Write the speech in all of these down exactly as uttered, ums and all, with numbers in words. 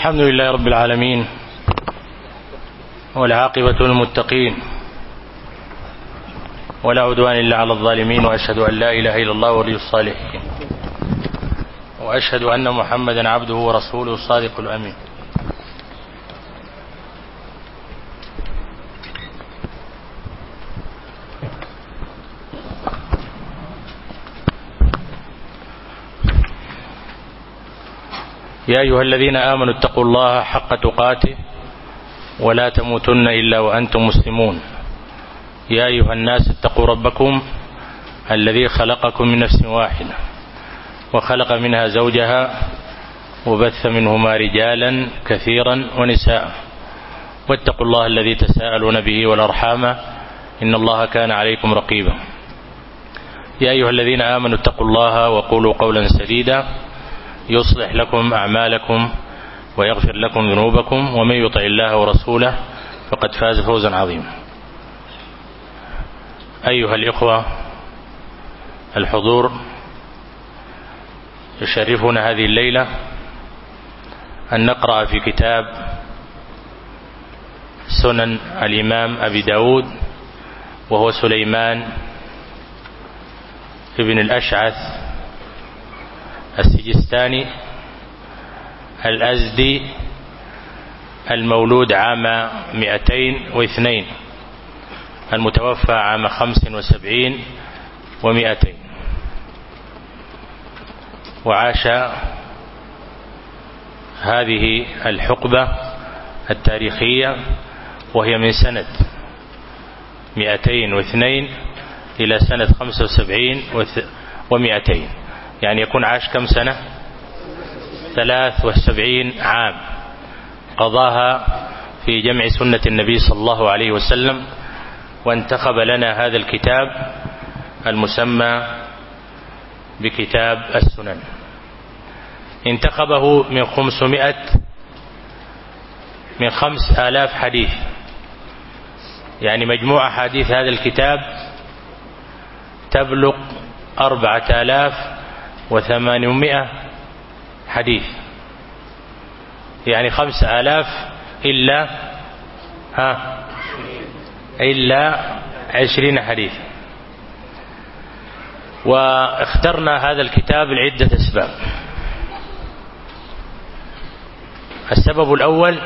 الحمد لله رب العالمين، والعاقبة للمتقين، ولا عدوان إلا على الظالمين، وأشهد أن لا إله إلا الله ولي الصالحين، وأشهد أن محمدا عبده ورسوله الصادق الأمين. يا أيها الذين آمنوا اتقوا الله حق تقاته ولا تموتن إلا وأنتم مسلمون. يا أيها الناس اتقوا ربكم الذي خلقكم من نفس واحدة وخلق منها زوجها وبث منهما رجالا كثيرا ونساء، واتقوا الله الذي تساءلون به والأرحام إن الله كان عليكم رقيبا. يا أيها الذين آمنوا اتقوا الله وقولوا قولا سديدا يصلح لكم أعمالكم ويغفر لكم ذنوبكم، ومن يطع الله ورسوله فقد فاز فوزا عظيما. أيها الإخوة الحضور، يشرفنا هذه الليلة أن نقرأ في كتاب سنن الإمام أبي داود، وهو سليمان ابن الأشعث السجستاني الأزدي، المولود عام مئتين واثنين، المتوفى عام خمس وسبعين ومئتين، وعاش هذه الحقبة التاريخية وهي من سنة مئتين واثنين إلى سنة خمس وسبعين ومئتين، يعني يكون عاش كم سنة؟ ثلاث وسبعين عام قضاها في جمع سنة النبي صلى الله عليه وسلم، وانتخب لنا هذا الكتاب المسمى بكتاب السنن. انتخبه من خمسمائة من خمس آلاف حديث، يعني مجموع حديث هذا الكتاب تبلغ أربعة آلاف وثمانمائة حديث، يعني خمس آلاف إلا ها إلا عشرين حديث. واخترنا هذا الكتاب لعدة أسباب. السبب الأول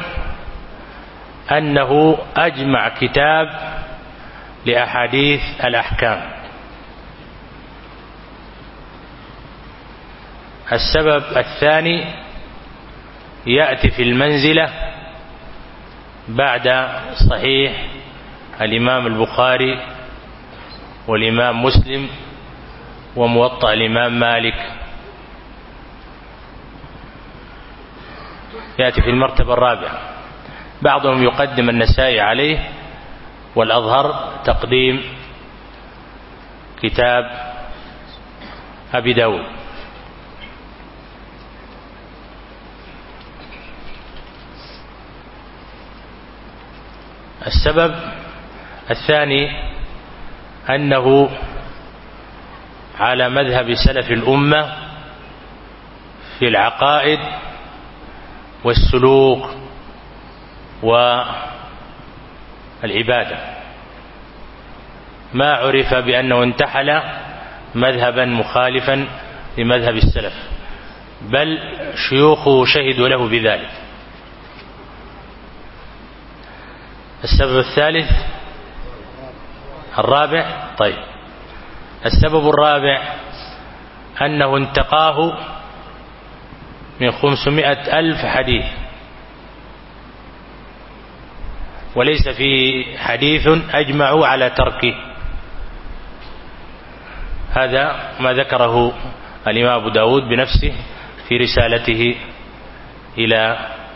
أنه أجمع كتاب لأحاديث الأحكام. السبب الثاني يأتي في المنزلة بعد صحيح الإمام البخاري والإمام مسلم وموطأ الإمام مالك، يأتي في المرتبة الرابعة. بعضهم يقدم النسائي عليه، والأظهر تقديم كتاب أبي داود. السبب الثاني أنه على مذهب سلف الأمة في العقائد والسلوك والعبادة، ما عرف بأنه انتحل مذهبا مخالفا لمذهب السلف، بل شيوخه شهدوا له بذلك. السبب الثالث الرابع طيب السبب الرابع أنه انتقاه من خمسمائة ألف حديث، وليس في حديث أجمعوا على تركه. هذا ما ذكره الإمام أبو داود بنفسه في رسالته إلى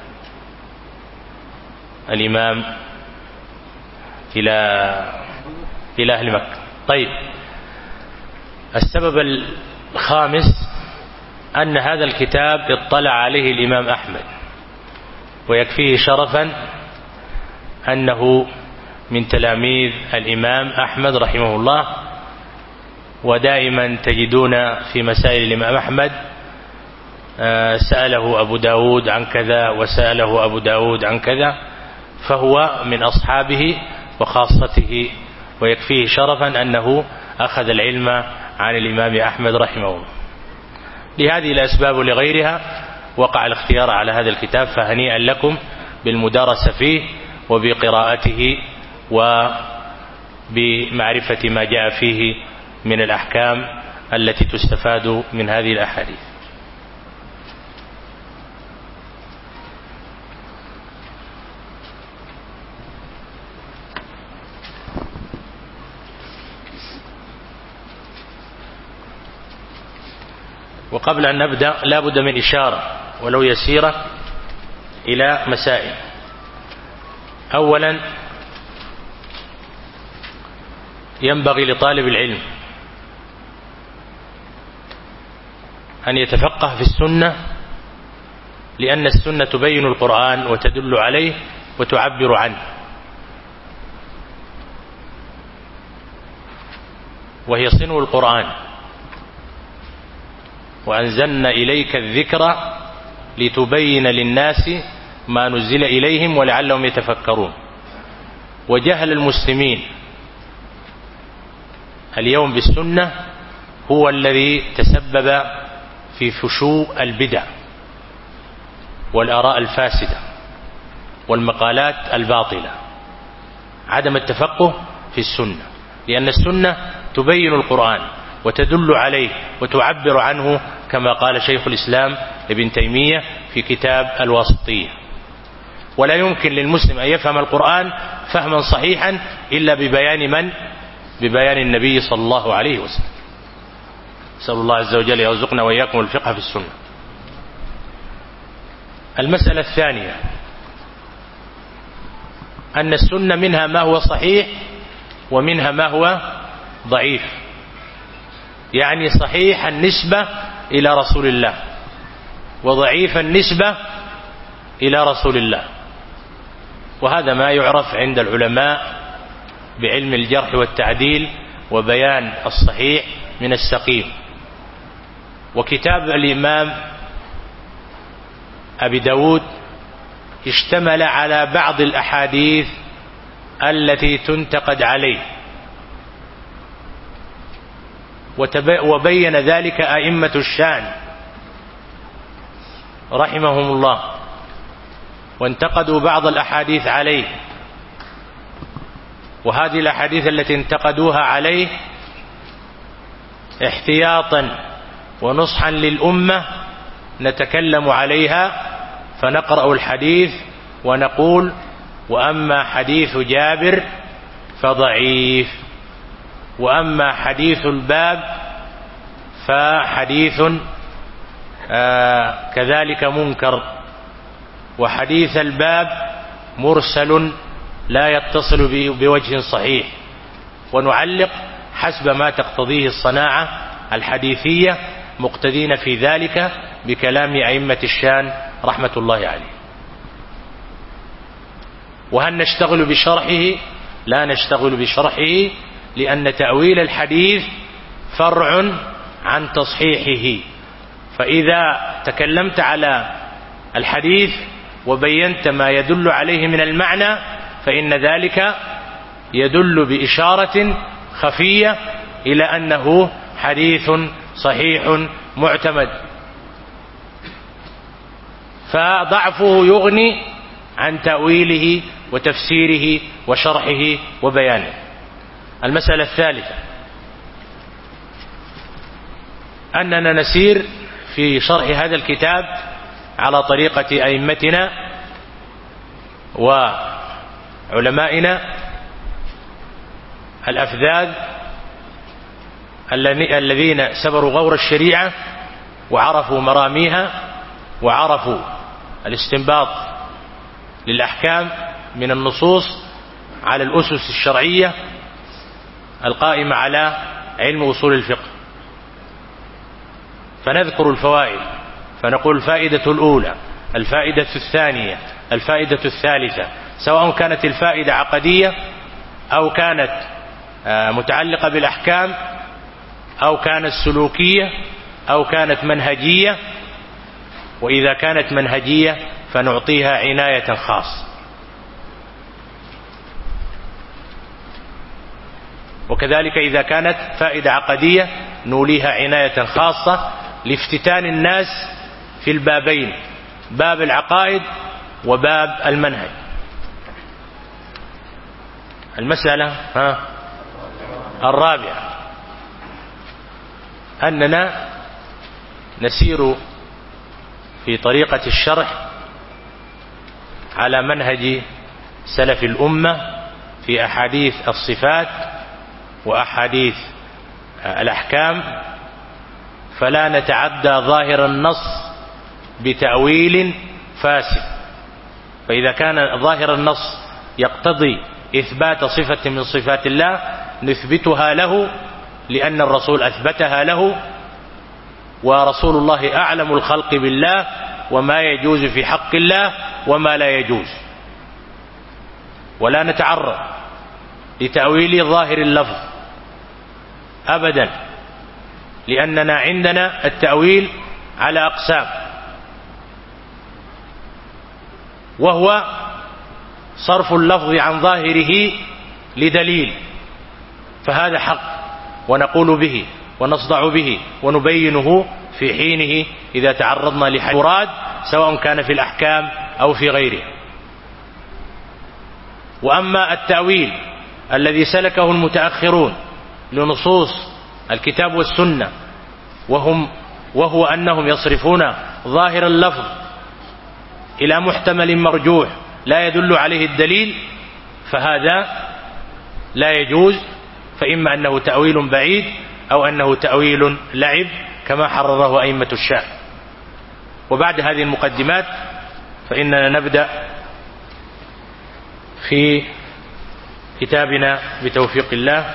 الإمام إلى إلى أهل مكة. طيب، السبب الخامس أن هذا الكتاب اطلع عليه الإمام أحمد، ويكفيه شرفا أنه من تلاميذ الإمام أحمد رحمه الله، ودائما تجدون في مسائل الإمام أحمد سأله أبو داود عن كذا وسأله أبو داود عن كذا، فهو من أصحابه وخاصته، ويكفيه شرفا أنه أخذ العلم عن الإمام أحمد رحمه الله. لهذه الأسباب ولغيرها وقع الاختيار على هذا الكتاب، فهنيئا لكم بالمدارسة فيه وبقراءته وبمعرفة ما جاء فيه من الأحكام التي تستفاد من هذه الأحاديث. وقبل أن نبدأ لا بد من إشارة ولو يسيرة إلى مسائل. أولا، ينبغي لطالب العلم أن يتفقه في السنة، لأن السنة تبين القرآن وتدل عليه وتعبر عنه، وهي صنو القرآن. وأنزلنا إليك الذكر لتبين للناس ما نزل إليهم ولعلهم يتفكرون. وجهل المسلمين اليوم بالسنة هو الذي تسبب في فشو البدع والآراء الفاسدة والمقالات الباطلة. عدم التفقه في السنة، لأن السنة تبين القرآن وتدل عليه وتعبر عنه، كما قال شيخ الإسلام ابن تيمية في كتاب الواسطية. ولا يمكن للمسلم أن يفهم القرآن فهما صحيحا إلا ببيان من؟ ببيان النبي صلى الله عليه وسلم. نسأل الله عز وجل يرزقنا وإياكم الفقه في السنة. المسألة الثانية أن السنة منها ما هو صحيح ومنها ما هو ضعيف، يعني صحيح النسبة إلى رسول الله وضعيف النسبة إلى رسول الله. وهذا ما يعرف عند العلماء بعلم الجرح والتعديل وبيان الصحيح من السقيم. وكتاب الإمام أبي داود اشتمل على بعض الأحاديث التي تنتقد عليه، وبين ذلك أئمة الشان رحمهم الله، وانتقدوا بعض الأحاديث عليه. وهذه الأحاديث التي انتقدوها عليه احتياطا ونصحا للأمة نتكلم عليها، فنقرأ الحديث ونقول: وأما حديث جابر فضعيف، وأما حديث الباب فحديث آه كذلك منكر، وحديث الباب مرسل لا يتصل بوجه صحيح. ونعلق حسب ما تقتضيه الصناعة الحديثية، مقتدين في ذلك بكلام أئمة الشان رحمة الله عليه. وهل نشتغل بشرحه؟ لا نشتغل بشرحه، لأن تأويل الحديث فرع عن تصحيحه. فإذا تكلمت على الحديث وبينت ما يدل عليه من المعنى، فإن ذلك يدل بإشارة خفية إلى أنه حديث صحيح معتمد، فضعفه يغني عن تأويله وتفسيره وشرحه وبيانه. المسألة الثالثة أننا نسير في شرح هذا الكتاب على طريقة أئمتنا وعلمائنا الأفذاذ الذين سبروا غور الشريعة وعرفوا مراميها وعرفوا الاستنباط للأحكام من النصوص على الأسس الشرعية القائمة على علم أصول الفقه. فنذكر الفوائد، فنقول الفائدة الأولى، الفائدة الثانية، الفائدة الثالثة، سواء كانت الفائدة عقدية أو كانت متعلقة بالأحكام أو كانت سلوكية أو كانت منهجية، وإذا كانت منهجية فنعطيها عناية خاصة. وكذلك إذا كانت فائدة عقدية نوليها عناية خاصة لافتتان الناس في البابين، باب العقائد وباب المنهج. المسألة ها الرابعة أننا نسير في طريقة الشرح على منهج سلف الأمة في أحاديث الصفات وأحاديث الأحكام، فلا نتعدى ظاهر النص بتأويل فاسد. فإذا كان ظاهر النص يقتضي إثبات صفة من صفات الله نثبتها له لأن الرسول أثبتها له، ورسول الله أعلم الخلق بالله وما يجوز في حق الله وما لا يجوز، ولا نتعرض لتأويل ظاهر اللفظ أبدا، لأننا عندنا التأويل على أقسام، وهو صرف اللفظ عن ظاهره لدليل، فهذا حق ونقول به ونصدع به ونبينه في حينه إذا تعرضنا لحراد سواء كان في الأحكام أو في غيره. وأما التأويل الذي سلكه المتأخرون لنصوص الكتاب والسنة وهم وهو أنهم يصرفون ظاهر اللفظ إلى محتمل مرجوح لا يدل عليه الدليل، فهذا لا يجوز، فإما أنه تأويل بعيد أو أنه تأويل لعب كما حرره أئمة الشام. وبعد هذه المقدمات فإننا نبدأ في كتابنا بتوفيق الله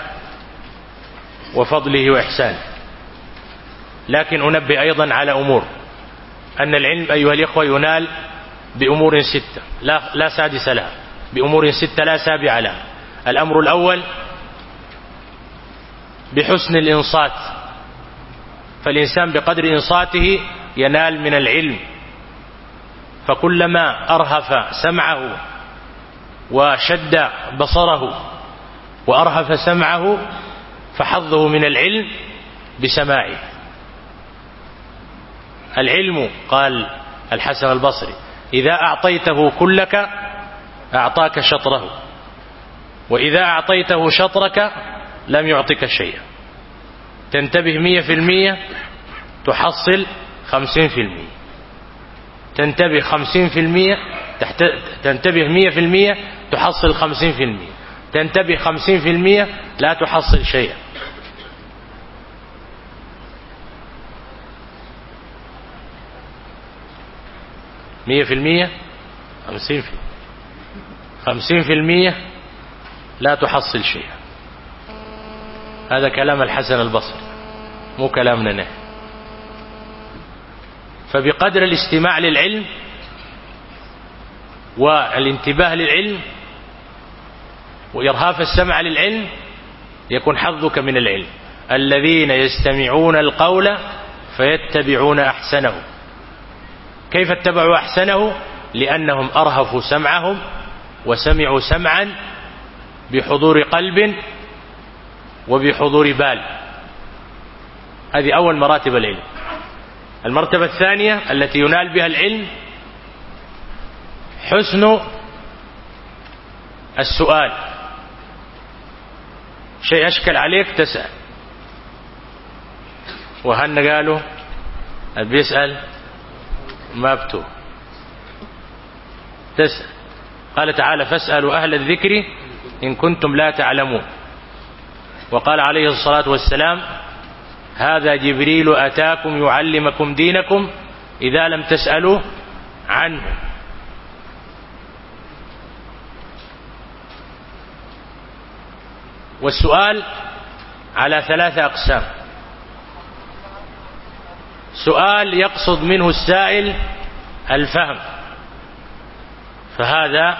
وفضله وإحسانه. لكن أنبه أيضا على أمور، أن العلم أيها الإخوة ينال بأمور ستة لا, لا سادس لها، بأمور ستة لا سابع لها. الأمر الأول بحسن الإنصات، فالإنسان بقدر إنصاته ينال من العلم، فكلما أرهف سمعه وشد بصره وأرهف سمعه فحظه من العلم بسماعه. العلم قال الحسن البصري إذا أعطيته كلك أعطاك شطره، وإذا أعطيته شطرك لم يعطيك شيئا. تنتبه مية في المية تحصل خمسين في المية، تنتبه خمسين في المية تحت... تنتبه مية في المية تحصل خمسين في المية، تنتبه خمسين في المية لا تحصل شيئا. مية في المية خمسين في خمسين في المية لا تحصل شيئا. هذا كلام الحسن البصري مو كلامنا نحن. فبقدر الاستماع للعلم والانتباه للعلم وإرهاف السمع للعلم يكون حظك من العلم. الذين يستمعون القول فيتبعون أحسنه. كيف اتبعوا أحسنه؟ لأنهم أرهفوا سمعهم وسمعوا سمعا بحضور قلب وبحضور بال. هذه أول مراتب العلم. المرتبة الثانية التي ينال بها العلم حسن السؤال. شيء أشكل عليك تسأل، وهن قالوا اللي بيسأل ما بتوه تسأل. قال تعالى فاسألوا أهل الذكر إن كنتم لا تعلمون. وقال عليه الصلاة والسلام هذا جبريل أتاكم يعلمكم دينكم إذا لم تسألوا عنه. والسؤال على ثلاثة أقسام. سؤال يقصد منه السائل الفهم، فهذا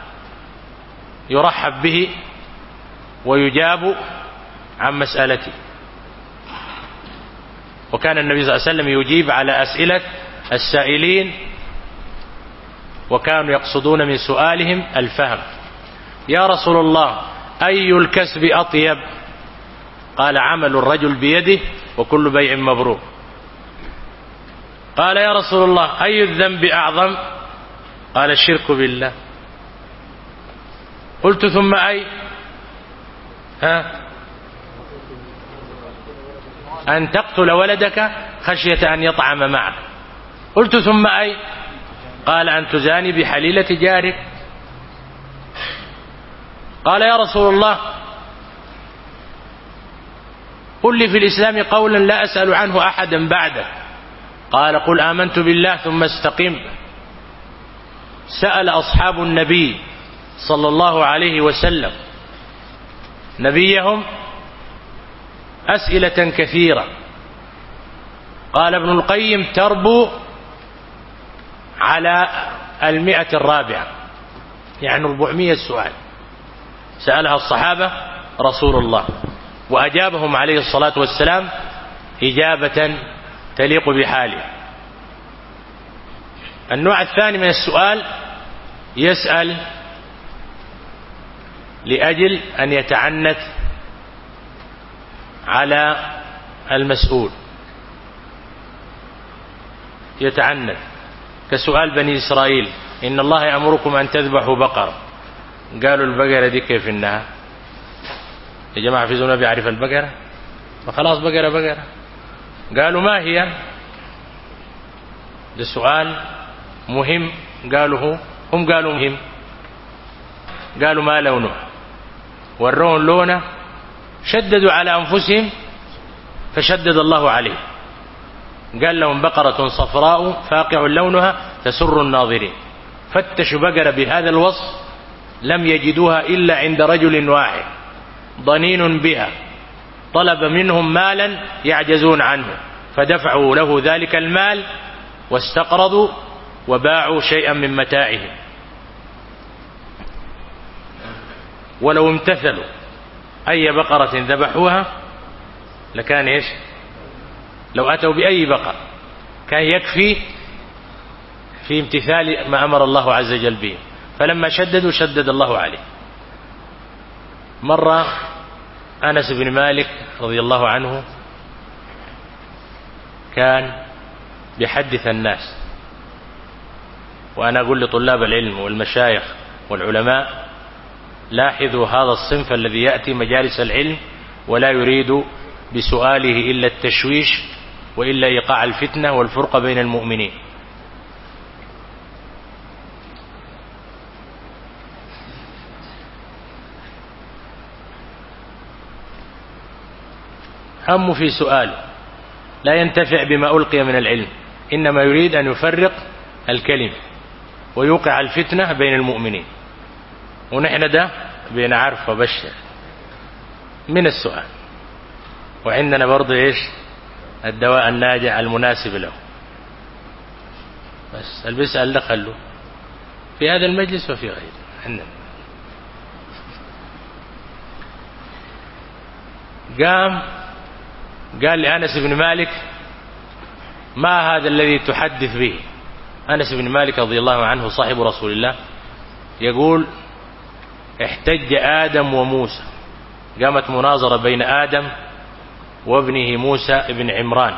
يرحب به ويجاب عن مسألته. وكان النبي صلى الله عليه وسلم يجيب على أسئلة السائلين وكانوا يقصدون من سؤالهم الفهم. يا رسول الله أي الكسب أطيب؟ قال عمل الرجل بيده وكل بيع مبرور. قال يا رسول الله أي الذنب أعظم؟ قال الشرك بالله. قلت ثم أي؟ ها أن تقتل ولدك خشية أن يطعم معك. قلت ثم أي؟ قال أن تزاني بحليلة جارك. قال يا رسول الله قل لي في الإسلام قولا لا أسأل عنه أحدا بعدك. قال قل آمنت بالله ثم استقم. سأل أصحاب النبي صلى الله عليه وسلم نبيهم أسئلة كثيرة. قال ابن القيم تربو على المئة الرابعة، يعني أربعمائة سؤال سألها الصحابة رسول الله، وأجابهم عليه الصلاة والسلام إجابة تليق بحاله. النوع الثاني من السؤال يسأل لأجل أن يتعنت على المسؤول، يتعنت كسؤال بني إسرائيل إن الله يأمركم أن تذبحوا بقرة. قالوا البقرة دي كيف إنها؟ يا جماعة في زمن بيعرف البقرة؟ فخلاص بقرة بقرة. قالوا ما هي؟ ده سؤال مهم. قالوا هو هم قالوا مهم. قالوا ما لونه؟ ورون لونه، شددوا على أنفسهم فشدد الله عليه. قال لهم بقرة صفراء فاقع لونها تسر الناظرين. فتشوا بقرة بهذا الوصف لم يجدوها إلا عند رجل واحد ضنين بها، طلب منهم مالا يعجزون عنه فدفعوا له ذلك المال واستقرضوا وباعوا شيئا من متاعهم. ولو امتثلوا أي بقرة ذبحوها لكان إيش؟ لو أتوا بأي بقر كان يكفي في امتثال ما أمر الله عز وجل به، فلما شددوا شدد الله عليه. مرة أنس بن مالك رضي الله عنه كان بيحدث الناس، وأنا أقول لطلاب العلم والمشايخ والعلماء لاحظوا هذا الصنف الذي يأتي مجالس العلم ولا يريد بسؤاله إلا التشويش وإلا إيقاع الفتنة والفرقة بين المؤمنين. هم في سؤال لا ينتفع بما ألقي من العلم، إنما يريد أن يفرق الكلمة ويوقع الفتنة بين المؤمنين، ونحن ده بنعرف وبشر من السؤال. وعندنا برضو إيش الدواء الناجع المناسب له. بس اللي بيسأل دخله في هذا المجلس وفي غيره عندنا. قام قال لأنس بن مالك ما هذا الذي تحدث به؟ أنس بن مالك رضي الله عنه صاحب رسول الله يقول احتج آدم وموسى، قامت مناظرة بين آدم وابنه موسى ابن عمران،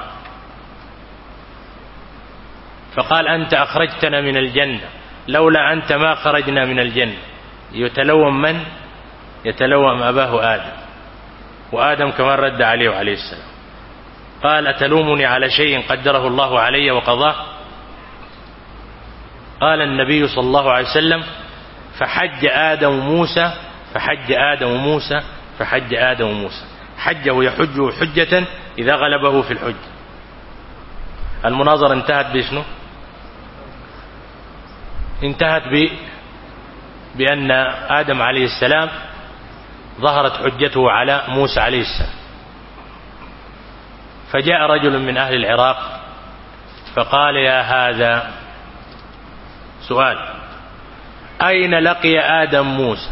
فقال أنت أخرجتنا من الجنة، لولا أنت ما خرجنا من الجنة. يتلوم من؟ يتلوم أباه آدم، وآدم كمان رد عليه عليه السلام قال أتلومني على شيء قدره الله علي وقضاه؟ قال النبي صلى الله عليه وسلم فحج آدم موسى فحج آدم موسى فحج آدم موسى. حجه يحجه حجة إذا غلبه في الحج. المناظرة انتهت بشنو؟ انتهت ب... بأن آدم عليه السلام ظهرت حجته على موسى عليه السلام. فجاء رجل من أهل العراق فقال يا هذا سؤال أين لقي آدم موسى؟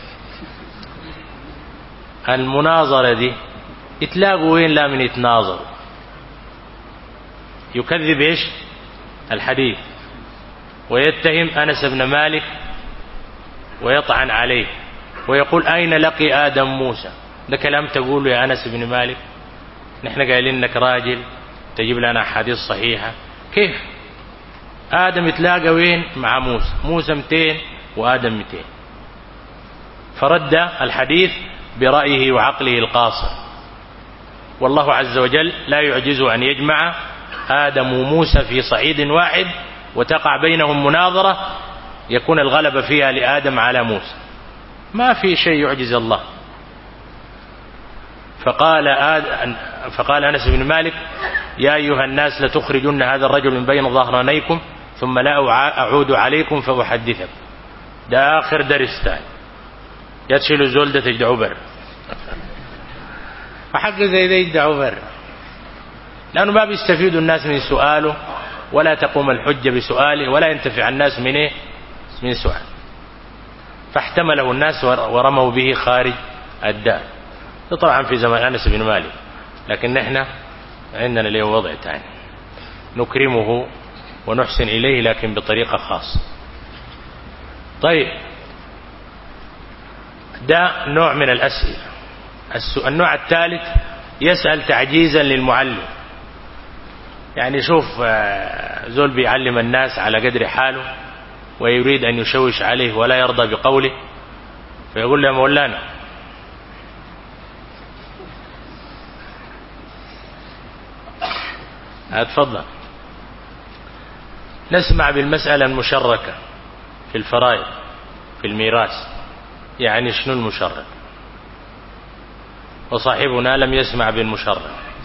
المناظرة دي يتلاقوا وين؟ لا من يتناظروا. يكذب إيش؟ الحديث ويتهم أنس بن مالك ويطعن عليه ويقول أين لقي آدم موسى؟ ده كلام تقوله يا أنس بن مالك؟ نحن قايلين لك راجل تجيب لنا أحاديث صحيحة. كيف آدم يتلاقى وين مع موسى؟ موسى مئتين وآدم مئتين. فرد الحديث برأيه وعقله القاصر، والله عز وجل لا يعجزه أن يجمع آدم وموسى في صعيد واحد وتقع بينهم مناظرة يكون الغلبة فيها لآدم على موسى. ما في شيء يعجز الله. فقال آد... فقال أنس بن مالك يا أيها الناس لتخرجن هذا الرجل من بين ظهرانيكم ثم لا أعود عليكم فأحدثكم. ده آخر درس تاني يتشيل الزول ده تجدعوا بر وحق زي ده يجدعوا بر، لأنه ما بيستفيدوا الناس من سؤاله ولا تقوم الحجة بسؤاله ولا ينتفع الناس من إيه؟ من سؤال. فاحتمله الناس ورموا به خارج الدار. طبعا في زمان أنس بن مالك، لكن نحن عندنا له وضع تاني نكرمه ونحسن إليه لكن بطريقة خاصة. طيب ده نوع من الأسئلة. النوع الثالث يسأل تعجيزا للمعلم، يعني شوف زول بيعلم الناس على قدر حاله ويريد أن يشوش عليه ولا يرضى بقوله، فيقول له يا مولانا اتفضل نسمع بالمسألة المشركة في الفرائض في الميراث. يعني شنو المشرك؟ وصاحبنا لم يسمع بالمشرك.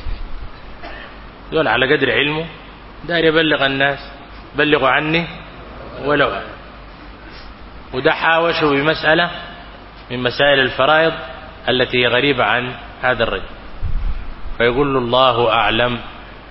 دول على قدر علمه دار يبلغ الناس بلغوا عني ولو أنا. وده حاوشه بمسألة من مسائل الفرائض التي هي غريبة عن هذا الرجل، فيقول له الله أعلم.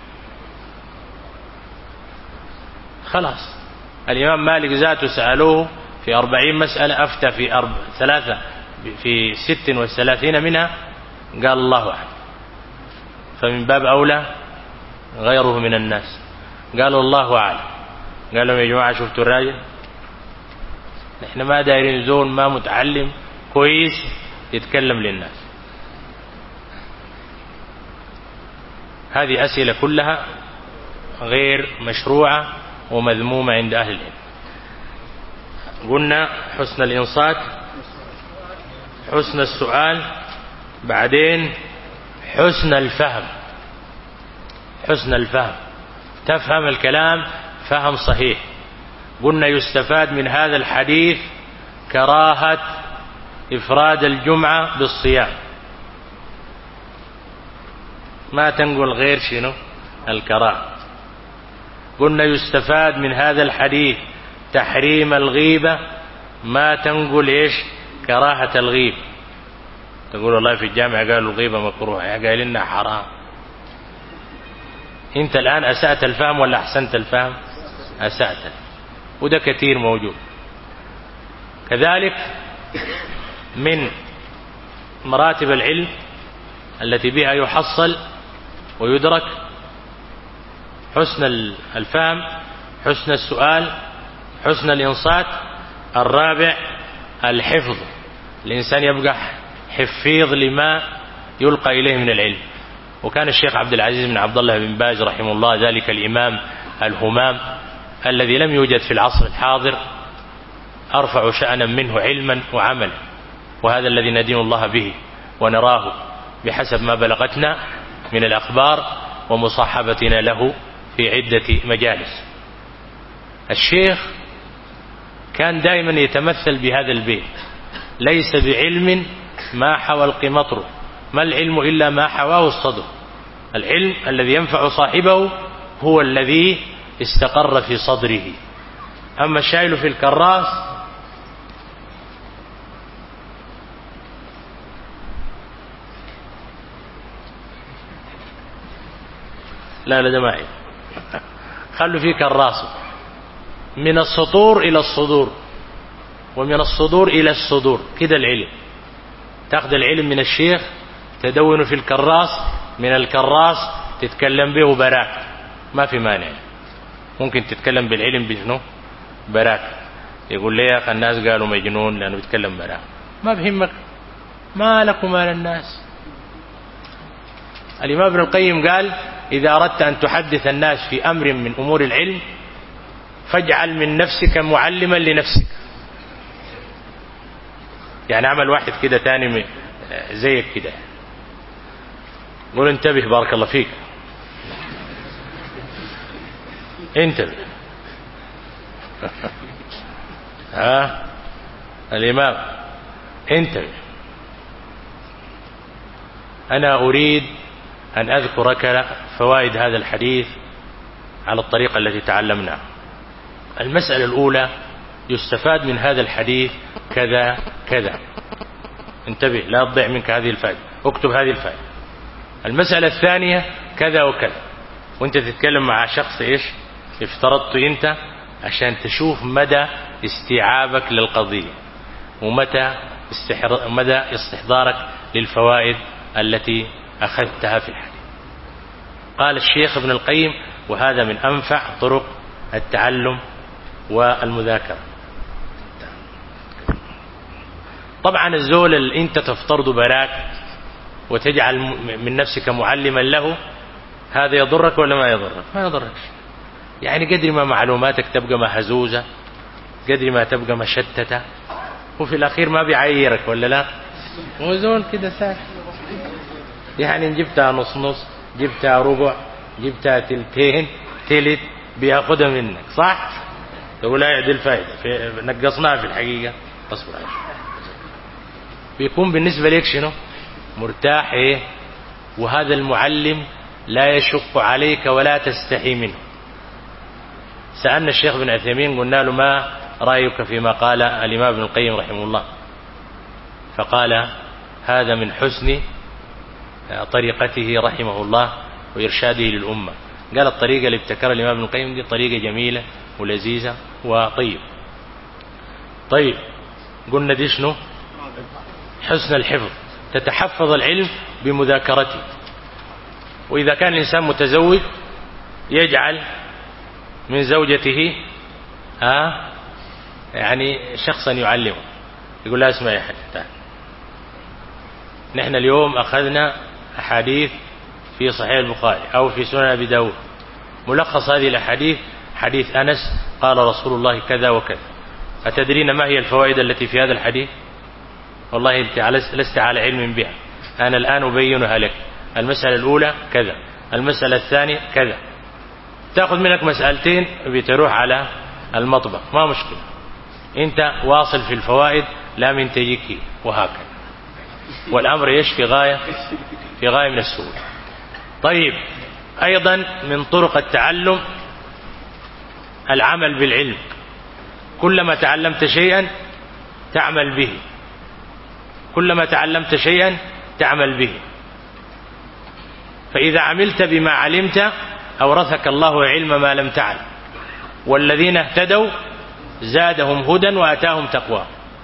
خلاص الإمام مالك ذاته سألوه في أربعين مسألة أفتى في أرب... ثلاثة في ست وثلاثين منها قال الله أعلم. فمن باب أولى غيره من الناس قالوا الله أعلم. قالوا يا جماعة شفتوا الراجل؟ نحن ما دايرين زول ما متعلم كويس يتكلم للناس. هذه أسئلة كلها غير مشروعة ومذمومة عند أهل العلم. قلنا حسن الإنصات، حسن السؤال، بعدين حسن الفهم. حسن الفهم تفهم الكلام فهم صحيح. قلنا يستفاد من هذا الحديث كراهة إفراد الجمعة بالصيام، ما تنقل غير شنو الكراهة. قلنا يستفاد من هذا الحديث تحريم الغيبة، ما تنقل إيش كراهة الغيب. تقول والله في الجامعة قالوا الغيبة مكروهة، قال لنا حرام. انت الآن أسأت الفهم ولا أحسنت الفهم؟ أسأت، وده كثير موجود. كذلك من مراتب العلم التي بها يحصل ويدرك حسن الفهم، حسن السؤال، حسن الإنصات. الرابع الحفظ، الإنسان يبقى حفيظ لما يلقى إليه من العلم. وكان الشيخ عبد العزيز بن عبد الله بن باز رحمه الله ذلك الإمام الهمام الذي لم يوجد في العصر الحاضر أرفع شأنا منه علما وعملا، وهذا الذي ندين الله به ونراه بحسب ما بلغتنا من الأخبار ومصاحبتنا له في عدة مجالس. الشيخ كان دائما يتمثل بهذا البيت: ليس بعلم ما حوى القمطر، ما العلم إلا ما حواه الصدر. العلم الذي ينفع صاحبه هو الذي استقر في صدره. أما الشايل في الكراس لا لا جماعي خلوا فيه كراسه من السطور إلى الصدور ومن الصدور إلى الصدور كده العلم. تأخذ العلم من الشيخ تدونه في الكراس، من الكراس تتكلم به براك، ما في مانع. ممكن تتكلم بالعلم بشنو؟ براك. يقول لي يا أخي الناس قالوا مجنون لأنه بيتكلم براك، ما بهمك، ما لك ومال الناس. الإمام ابن القيم قال إذا أردت أن تحدث الناس في أمر من أمور العلم فاجعل من نفسك معلما لنفسك. يعني عمل واحد كده تاني زيك كده، قول انتبه بارك الله فيك، انتبه. ها الإمام انتبه، أنا أريد أن أذكرك فوائد هذا الحديث على الطريقة التي تعلمناها. المسألة الأولى يستفاد من هذا الحديث كذا كذا، انتبه لا تضيع منك هذه الفائدة، اكتب هذه الفائدة. المسألة الثانية كذا وكذا، وانت تتكلم مع شخص ايش افترضت انت عشان تشوف مدى استيعابك للقضية ومتى استحر... مدى استحضارك للفوائد التي أخذتها في الحديث. قال الشيخ ابن القيم وهذا من أنفع طرق التعلم والمذاكرة. طبعا الزول اللي انت تفترض براك وتجعل من نفسك معلما له، هذا يضرك ولا ما يضرك؟ ما يضرك. يعني قدر ما معلوماتك تبقى مهزوزة، قدر ما تبقى مشتتة، وفي الأخير ما بيعيرك ولا لا؟ وزول كده ساكت، يعني جبتها نص نص، جبتها ربع، جبتها تلتين تلت، بياخدها منك صح؟ تقول لا يعدل فائدة في نقصناها في الحقيقة. اصبر عليك، بيكون بالنسبة لك شنو؟ مرتاح ايه؟ وهذا المعلم لا يشق عليك ولا تستحي منه. سألنا الشيخ بن عثيمين قلنا له ما رأيك فيما قال الإمام ابن القيم رحمه الله؟ فقال هذا من حسن طريقته رحمه الله وإرشاده للأمة. قال الطريقة اللي ابتكرها الإمام ابن القيم دي طريقة جميلة ولذيذة وطيب. طيب قلنا دي شنو؟ حسن الحفظ، تتحفظ العلم بمذاكرته. وإذا كان الإنسان متزوج يجعل من زوجته ها يعني شخصا يعلمه، يقول لا اسمع يا حاج، نحن اليوم أخذنا أحاديث في صحيح البخاري أو في سنن أبي داود، ملخص هذه الأحاديث حديث أنس قال رسول الله كذا وكذا. أتدرين ما هي الفوائد التي في هذا الحديث؟ والله أنت لست على علم بها، أنا الآن أبينها لك. المسألة الأولى كذا، المسألة الثانية كذا. تأخذ منك مسألتين بتروح على المطبخ، ما مشكلة، أنت واصل في الفوائد لا من تجيك، وهكذا. والأمر يش في غاية في غاية من السهولة. طيب أيضا من طرق التعلم العمل بالعلم. كلما تعلمت شيئا تعمل به، كلما تعلمت شيئا تعمل به. فإذا عملت بما علمت أورثك الله علم ما لم تعلم، والذين اهتدوا زادهم هدى وآتاهم تقوى.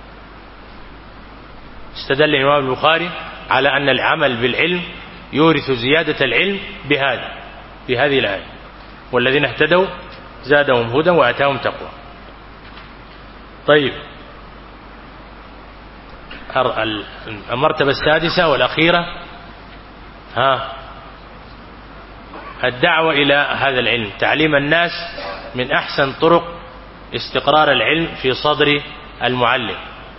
استدل الإمام البخاري على أن العمل بالعلم يورث زيادة العلم بهذا بهذه الآية، والذين اهتدوا زادهم هدى وآتاهم تقوى. طيب المرتبة السادسة والأخيرة ها الدعوة إلى هذا العلم، تعليم الناس من أحسن طرق استقرار العلم في صدر المعلم.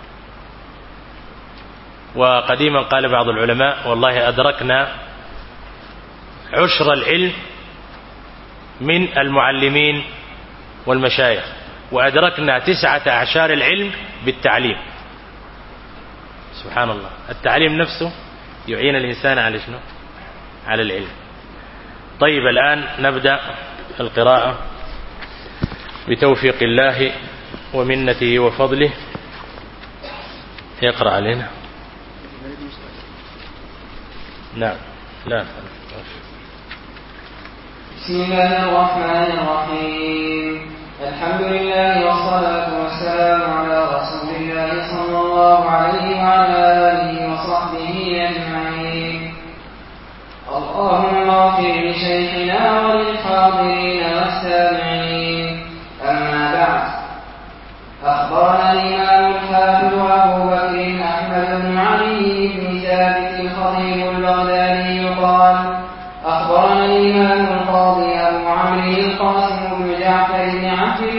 وقديما قال بعض العلماء والله أدركنا عشر العلم من المعلمين والمشايخ، وأدركنا تسعة أعشار العلم بالتعليم. سبحان الله، التعليم نفسه يعين الإنسان على شنو؟ على العلم. طيب الآن نبدأ القراءة بتوفيق الله ومنته وفضله. يقرأ علينا. نعم. لا. بسم الله الرحمن الرحيم. الحمد لله والصلاة والسلام على رسول الله صلى الله عليه وعلى آله وصحبه أجمعين. اللهم اغفر لشيخنا وللحاضرين والسامعين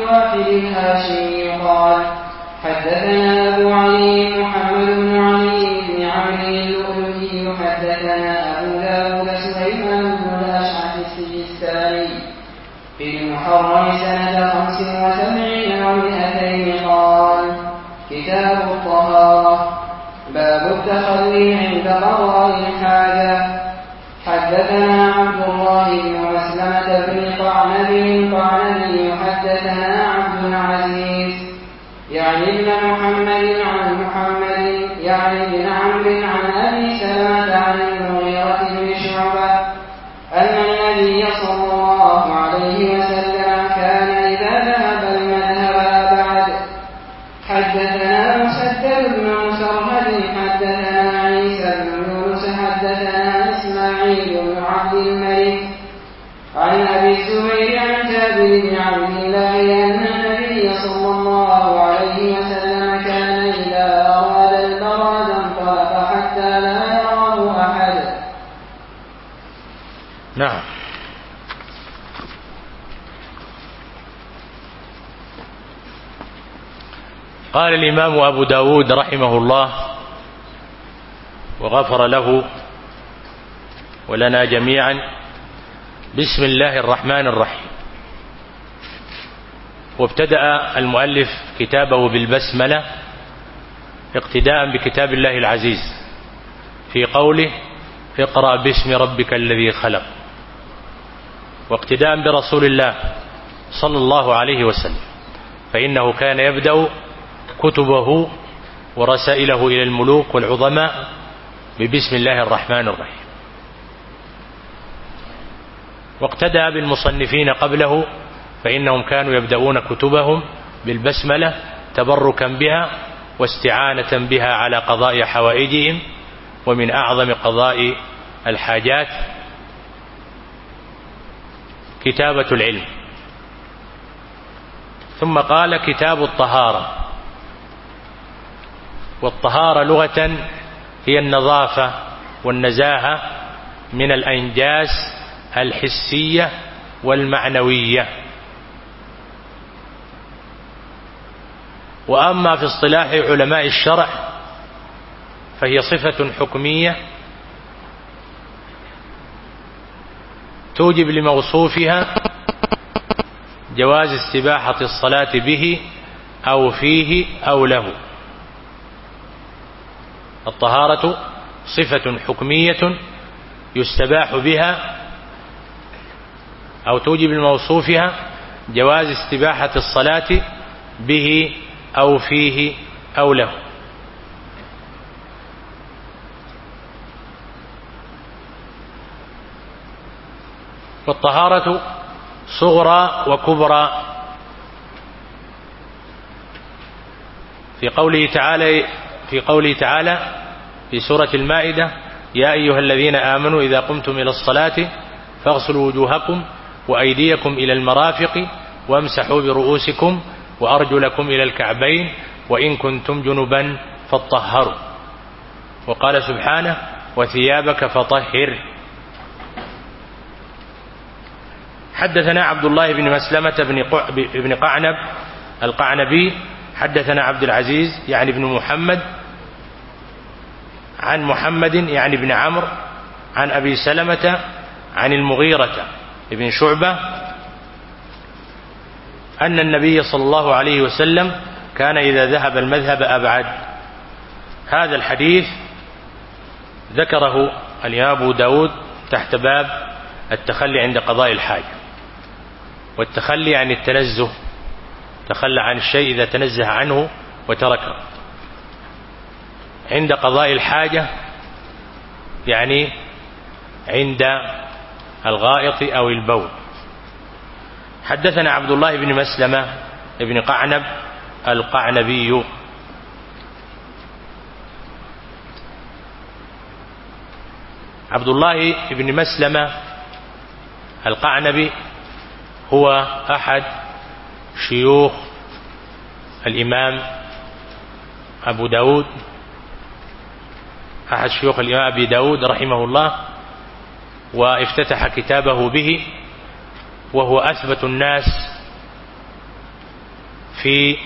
الواحد الهاشمي قال حدثنا أبو علي محمد بن علي بن عمرو اللؤلؤي حدثنا أبو داود سليمان بن الأشعث السجستاني في المحرم سنة خمس وسبعين ومئتين قال كتاب الطهارة باب التخلي عند قضاء الحاجة. حدثنا عبد الله بن مسلمة بن قعنب القعنبي حدثنا عبد العزيز يعني ابن محمد عن محمد يعني ابن عمرو عن أبي سلمة عن المغيرة بن شعبة أن النبي صلى الله عليه وسلم كان إذا ذهب المذهب أبعد. حدثنا مسدد بن مسرهد حدثنا عيسى بن يونس حدثنا إسماعيل بن عبد الملك عن أبي الزبير عن جابر بن عبد الله أن النبي صلى الله عليه وسلم كان إذا أراد البراد انطلق حتى لا يراه أحد. نعم. قال الإمام أبو داود رحمه الله وغفر له ولنا جميعا: بسم الله الرحمن الرحيم. وابتدأ المؤلف كتابه بالبسملة اقتداء بكتاب الله العزيز في قوله: اقرأ باسم ربك الذي خلق، واقتداء برسول الله صلى الله عليه وسلم، فإنه كان يبدأ كتبه ورسائله إلى الملوك والعظماء ببسم الله الرحمن الرحيم. واقتدى بالمصنفين قبله، فإنهم كانوا يبدأون كتبهم بالبسملة تبركا بها واستعانة بها على قضاء حوائجهم، ومن أعظم قضاء الحاجات كتابة العلم. ثم قال: كتاب الطهارة. والطهارة لغة هي النظافة والنزاهة من الأنجاس الحسية والمعنوية. وأما في اصطلاح علماء الشرع فهي صفة حكمية توجب لموصوفها جواز استباحة الصلاة به أو فيه أو له. الطهارة صفة حكمية يستباح بها أو توجب لموصوفها جواز استباحة الصلاة به أو فيه أو له. والطهارة صغرى وكبرى. في قوله تعالى في قوله تعالى في سورة المائدة: يا أيها الذين آمنوا إذا قمتم إلى الصلاة فاغسلوا وجوهكم وأيديكم إلى المرافق وامسحوا برؤوسكم وأرجلكم إلى الكعبين وإن كنتم جنبا فاطهروا. وقال سبحانه: وثيابك فطهر. حدثنا عبد الله بن مسلمة بن قعنب القعنبي حدثنا عبد العزيز يعني ابن محمد عن محمد يعني ابن عمرو عن أبي سلمة عن المغيرة ابن شعبة أن النبي صلى الله عليه وسلم كان إذا ذهب المذهب أبعد. هذا الحديث ذكره الإمام أبو داود تحت باب التخلي عند قضاء الحاجة. والتخلي عن التنزه، تخلى عن الشيء إذا تنزه عنه وتركه. عند قضاء الحاجة يعني عند الغائط أو البول. حدثنا عبد الله بن مسلمة بن قعنب القعنبي عبد الله بن مسلمة القعنبي هو أحد شيوخ الإمام أبو داود أحد شيوخ الإمام أبي داود رحمه الله، وافتتح كتابه به، وهو أثبت الناس في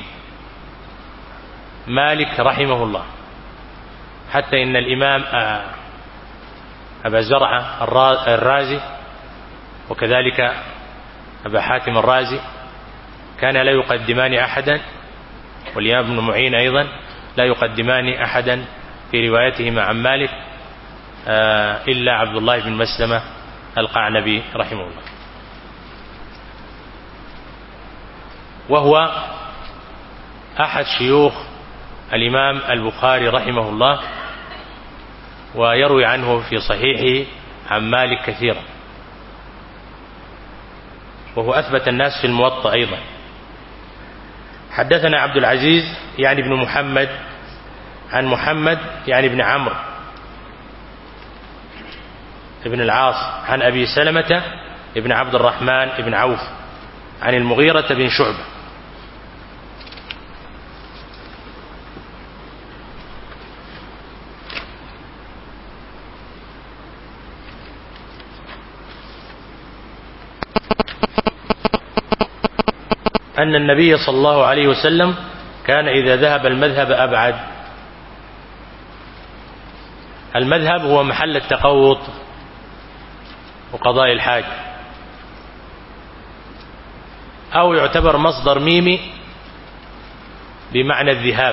مالك رحمه الله، حتى إن الإمام أبا زرعة الرازي وكذلك أبا حاتم الرازي كان لا يقدمان أحدا، والإمام ابن معين أيضا لا يقدمان أحدا في روايتهما عن مالك إلا عبد الله بن مسلمة القعنبي رحمه الله، وهو أحد شيوخ الإمام البخاري رحمه الله، ويروي عنه في صحيحه عن مالك كثيرا، وهو أثبت الناس في الموطأ أيضا. حدثنا عبد العزيز يعني ابن محمد عن محمد يعني ابن عمرو ابن العاص عن أبي سلمة ابن عبد الرحمن ابن عوف عن المغيرة بن شعبة أن النبي صلى الله عليه وسلم كان إذا ذهب المذهب أبعد. المذهب هو محل التقوط وقضاء الحاجة، أو يعتبر مصدر ميمي بمعنى الذهاب،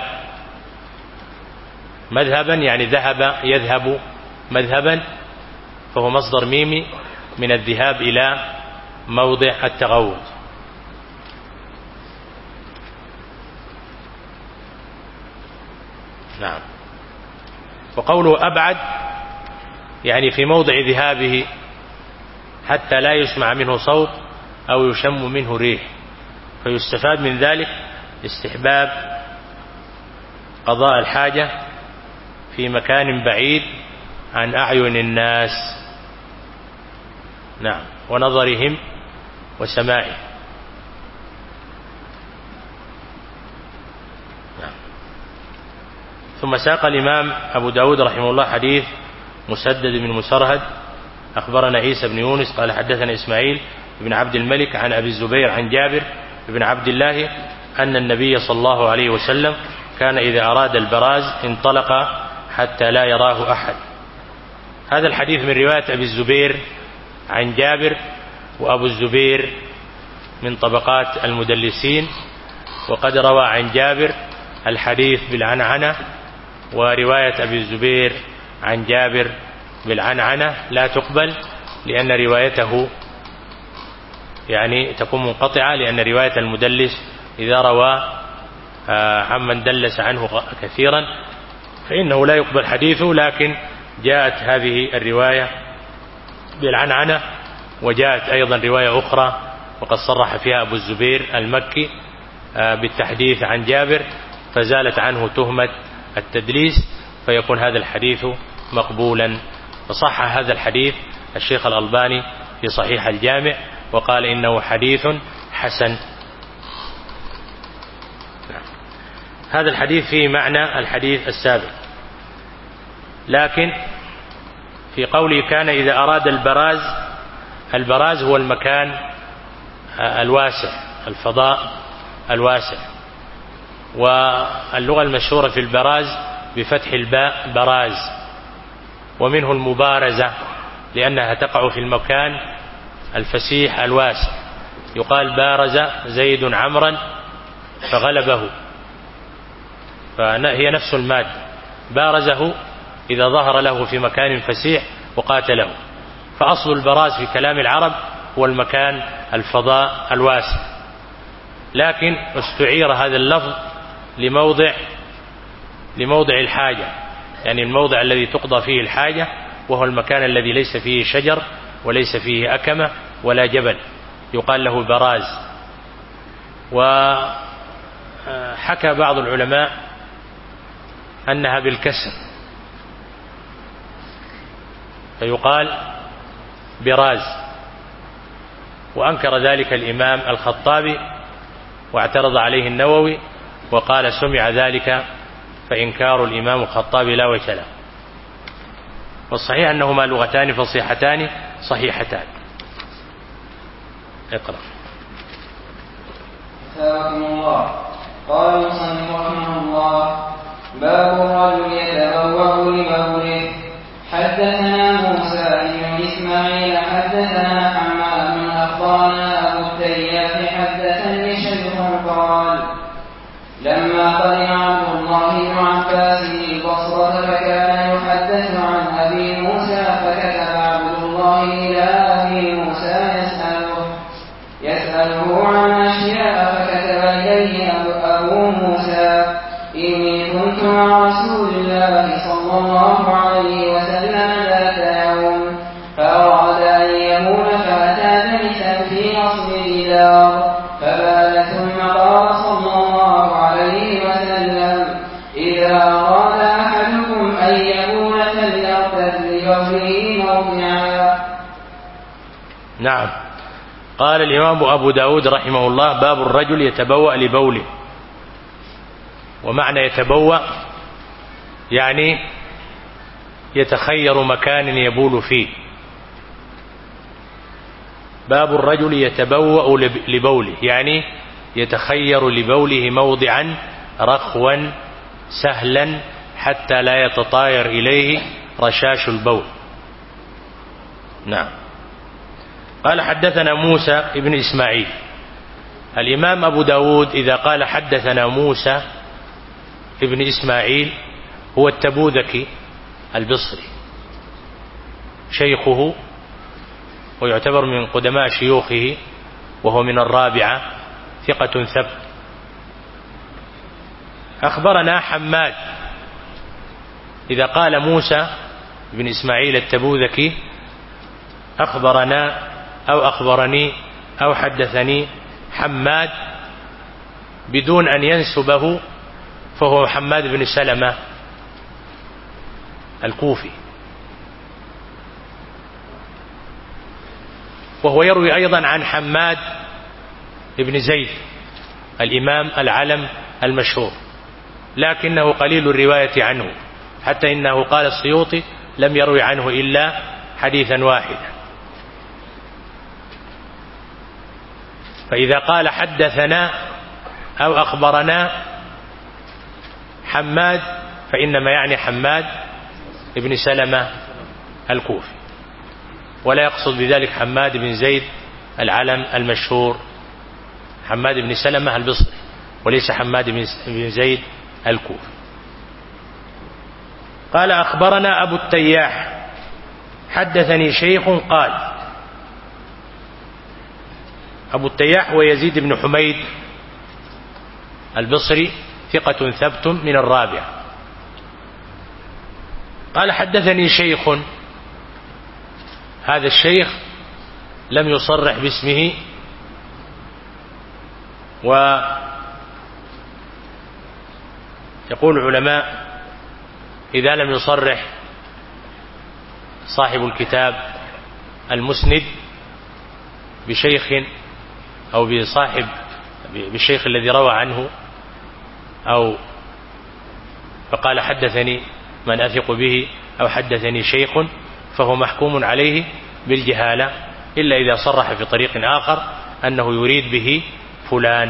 مذهبا يعني ذهب يذهب مذهبا، فهو مصدر ميمي من الذهاب إلى موضع التغوط. نعم. وقوله أبعد يعني في موضع ذهابه حتى لا يسمع منه صوت أو يشم منه ريح، فيستفاد من ذلك استحباب قضاء الحاجة في مكان بعيد عن أعين الناس، نعم، ونظرهم وسماعهم. نعم. ثم ساق الإمام أبو داود رحمه الله حديث مسدد بن مسرهد أخبرنا عيسى بن يونس قال حدثنا إسماعيل بن عبد الملك عن أبي الزبير عن جابر بن عبد الله أن النبي صلى الله عليه وسلم كان إذا أراد البراز انطلق حتى لا يراه أحد. هذا الحديث من رواية أبي الزبير عن جابر، وأبو الزبير من طبقات المدلسين، وقد روى عن جابر الحديث بالعنعنة، ورواية أبي الزبير عن جابر بالعنعنة لا تقبل، لأن روايته يعني تكون منقطعة، لأن رواية المدلس إذا روى عمن دلس عنه كثيرا فإنه لا يقبل حديثه. لكن جاءت هذه الرواية بالعنعنة، وجاءت أيضا رواية أخرى وقد صرح فيها أبو الزبير المكي بالتحديث عن جابر، فزالت عنه تهمة التدليس، فيكون هذا الحديث مقبولا. وصح هذا الحديث الشيخ الألباني في صحيح الجامع وقال إنه حديث حسن. هذا الحديث فيه معنى الحديث السابق، لكن في قوله كان إذا أراد البراز، البراز هو المكان الواسع، الفضاء الواسع، واللغة المشهورة في البراز بفتح الباء براز، ومنه المبارزة لأنها تقع في المكان الفسيح الواسع، يقال بارز زيد عمرا فغلبه، فهي نفس المادة، بارزه إذا ظهر له في مكان فسيح وقاتله. فأصل البراز في كلام العرب هو المكان الفضاء الواسع، لكن استعير هذا اللفظ لموضع لموضع الحاجة، يعني الموضع الذي تقضى فيه الحاجة، وهو المكان الذي ليس فيه شجر وليس فيه أكمة ولا جبل، يقال له براز. وحكى بعض العلماء أنها بالكسر، فيقال براز، وأنكر ذلك الإمام الخطابي واعترض عليه النووي وقال سمع ذلك فإنكار الإمام الخطابي لا وجه له. والصحيح أنهما لغتان فصيحتان صحيحتان. اقرأ. أثابكم الله. قال المصنف رحمه الله: باب الرجل يتبوأ لبوله. حدثنا موسى بن إسماعيل حدثنا حماد أخبرنا أبو التياح حدثني شيخ قال: لما قدم عبد الله بن عباس البصرة فكان يحدث عن أبي موسى، فكتب عبد الله إلى أبي موسى يسأله يسأله عن أشياء، فكتب إليه أبو موسى: إني كنت مع رسول الله صلى الله عليه وسلم ذات يوم فأراد أن يمول، فأتى دمسا في أصل الجدار فبال، ثم قال صلى الله عليه وسلم: إذا أراد أحدكم أن يمول فليرتد لبوله موضعا. نعم. قال الإمام أبو داود رحمه الله: باب الرجل يتبوأ لبوله. ومعنى يتبوأ يعني يتخير مكان يبول فيه. باب الرجل يتبوأ لبوله يعني يتخير لبوله موضعا رخوا سهلا حتى لا يتطاير إليه رشاش البول. نعم. قال: حدثنا موسى ابن إسماعيل. الإمام أبو داود إذا قال حدثنا موسى ابن إسماعيل هو التبوذكي البصري شيخه، ويعتبر من قدماء شيوخه، وهو من الرابعة، ثقة ثبت. أخبرنا حماد. إذا قال موسى بن إسماعيل التبوذكي أخبرنا أو أخبرني أو حدثني حماد بدون أن ينسبه، فهو حماد بن سلمة الكوفي، وهو يروي أيضا عن حماد بن زيد الإمام العلم المشهور، لكنه قليل الرواية عنه، حتى إنه قال السيوطي: لم يروي عنه إلا حديثا واحدا. فإذا قال حدثنا أو أخبرنا حماد فإنما يعني حماد بن سلمة الكوفي، ولا يقصد بذلك حماد بن زيد العلم المشهور، حماد بن سلمة البصري، وليس حماد بن زيد الكوفي. قال: أخبرنا أبو التياح حدثني شيخ قال. أبو التياح ويزيد بن حميد البصري ثقة ثبت من الرابع. قال: حدثني شيخ. هذا الشيخ لم يصرح باسمه، ويقول العلماء: إذا لم يصرح صاحب الكتاب المسند بشيخ أو بصاحب بالشيخ الذي روى عنه، أو فقال حدثني من أثق به أو حدثني شيخ، فهو محكوم عليه بالجهالة، إلا إذا صرح في طريق آخر أنه يريد به فلان.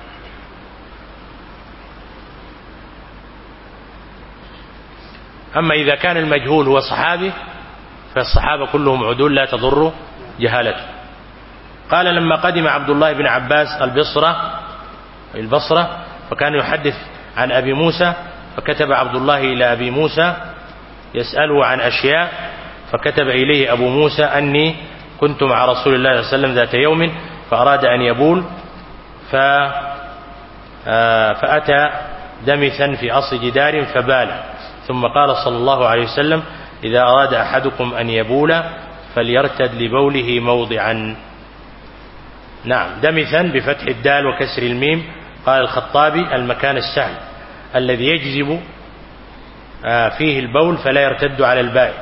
أما إذا كان المجهول هو صحابي فالصحابة كلهم عدول لا تضر جهالته. قال: لما قدم عبد الله بن عباس البصرة البصرة فكان يحدث عن أبي موسى، فكتب عبد الله إلى أبي موسى يسأله عن أشياء، فكتب إليه أبو موسى: أني كنت مع رسول الله صلى الله عليه وسلم ذات يوم فأراد أن يبول فأتى دمثا في أصل جدار فبال، ثم قال صلى الله عليه وسلم: إذا أراد أحدكم أن يبول فليرتد لبوله موضعا. نعم. دمثا بفتح الدال وكسر الميم. قال الخطابي: المكان السهل الذي يجذب فيه البول فلا يرتد على البائل،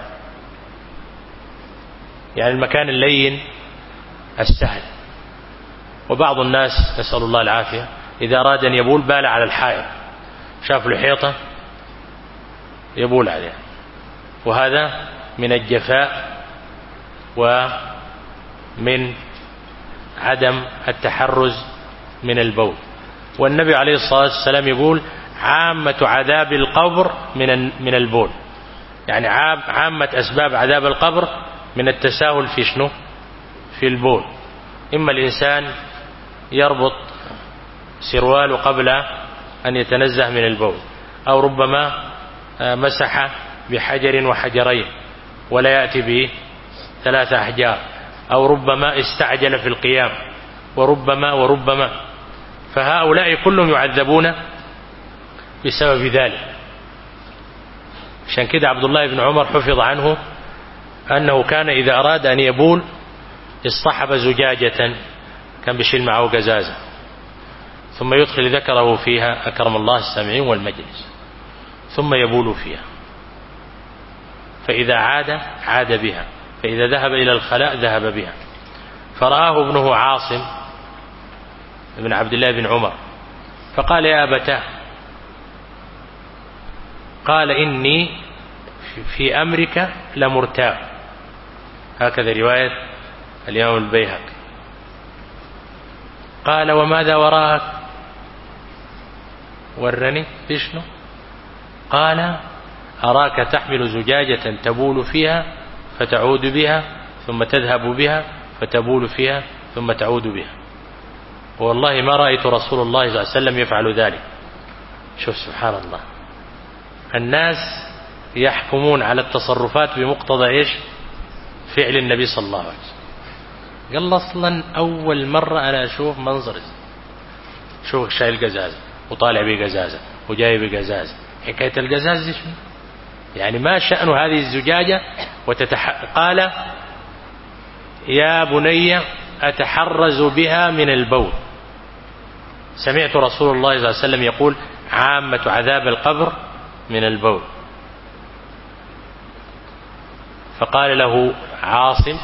يعني المكان اللين السهل. وبعض الناس نسأل الله العافية إذا أراد أن يبول بال على الحائط، شاف الحيطة يبول عليها، وهذا من الجفاء ومن عدم التحرز من البول. والنبي عليه الصلاة والسلام يقول عامة عذاب القبر من من البول، يعني عامة أسباب عذاب القبر من التساهل في شنو؟ في البول. إما الإنسان يربط سرواله قبل أن يتنزه من البول، أو ربما مسح بحجر وحجرين ولا يأتي به ثلاثة أحجار، أو ربما استعجل في القيام، وربما وربما فهؤلاء كلهم يعذبون بسبب ذلك. عشان كده عبد الله بن عمر حفظ عنه أنه كان إذا أراد أن يبول اصطحب زجاجة، كان بيشيل معه قزازة، ثم يدخل ذكره فيها أكرم الله السامعين والمجلس، ثم يبول فيها، فإذا عاد عاد بها، فإذا ذهب إلى الخلاء ذهب بها. فرآه ابنه عاصم ابن عبد الله بن عمر فقال يا أبتاه، قال إني في أمرك لمرتاب، هكذا رواية الإمام البيهقي. قال وماذا وراءك؟ ورني إيشنو؟ قال أراك تحمل زجاجة تبول فيها فتعود بها ثم تذهب بها فتبول فيها ثم تعود بها، والله ما رأيت رسول الله صلى الله عليه وسلم يفعل ذلك. شوف سبحان الله، الناس يحكمون على التصرفات بمقتضى إيش؟ فعل النبي صلى الله عليه وسلم. قال أصلا أول مرة أنا أشوف منظر، شوف شايل قزازة وطالع بقزازة وجاي بقزازة، حكاية القزاز دي شنو؟ يعني ما شأن هذه الزجاجة؟ وتتح... قال يا بني أتحرز بها من البول. سمعت رسول الله صلى الله عليه وسلم يقول عامة عذاب القبر من البول. فقال له عاصم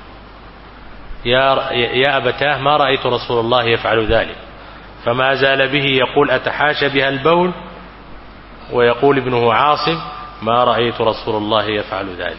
يا, يا أبتاه ما رأيت رسول الله يفعل ذلك، فما زال به يقول أتحاشى بها البول، ويقول ابنه عاصم ما رأيت رسول الله يفعل ذلك.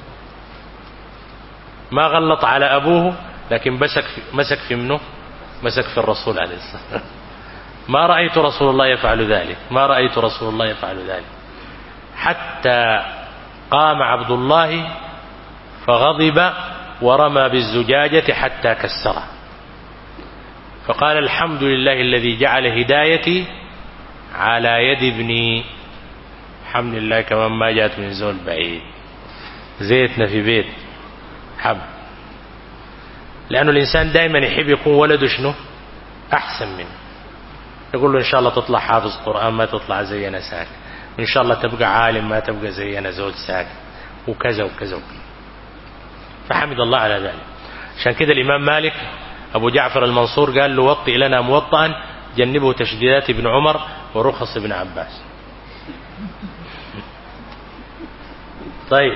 ما غلط على أبوه، لكن مسك في, مسك في منه مسك في الرسول عليه الصلاة والسلام. ما رأيت رسول الله يفعل ذلك، ما رأيت رسول الله يفعل ذلك، حتى قام عبد الله فغضب ورمى بالزجاجة حتى كسرها، فقال الحمد لله الذي جعل هدايتي على يد ابني، الحمد لله كمان ما جاءت من زول بعيد، زيتنا في بيت حب. لأنه الإنسان دائما يحب يكون ولده شنو أحسن منه، يقول له إن شاء الله تطلع حافظ قرآن ما تطلع زينا ساك، إن شاء الله تبقى عالم ما تبقى زينا زول ساك، وكذا وكذا وكذا. فحمد الله على ذلك. عشان كده الإمام مالك أبو جعفر المنصور قال له وطئ لنا موطئا جنبه تشديدات ابن عمر ورخص ابن عباس. طيب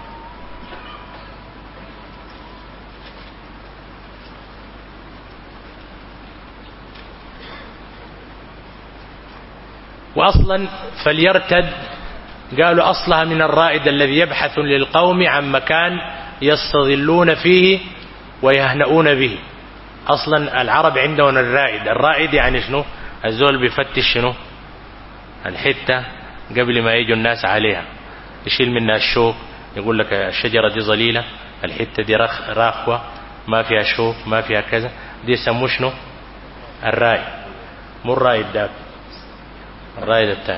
وأصلا فليرتد، قالوا أصلها من الرائد الذي يبحث للقوم عن مكان يستظلون فيه ويهنؤون به. أصلا العرب عندهم الرائد، الرائد يعني شنو؟ الزول بيفتش شنو الحتة قبل ما يجوا الناس عليها، يشيل منها الشوك، يقول لك الشجرة دي ظليلة، الحتة دي رخ راخوة ما فيها شوك ما فيها كذا، دي يسموه شنو الرائد، مو الرائد ده، الرائد الثاني.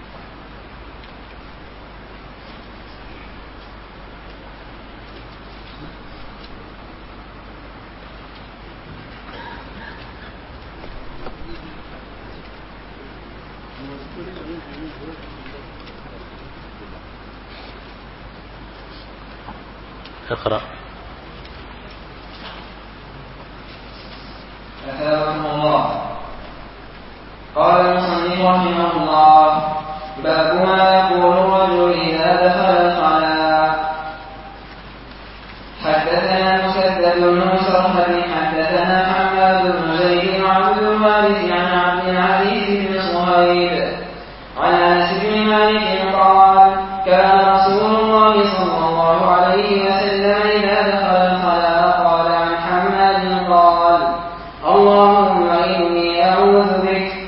اقرأ. أثابكم الله. قال المصنف رحمه الله: باب ما يقول الرجل إذا دخل الخلاء. حدثنا مسدد بن مسرهد حدثنا حماد بن زيد وعبد الوارث عن عبد العزيز بن صهيب عن أنس بن مالك قال: كان رسول الله صلى الله عليه وسلم إذا دخل الخلاء قال عن حماد قال: اللهم إني أعوذ بك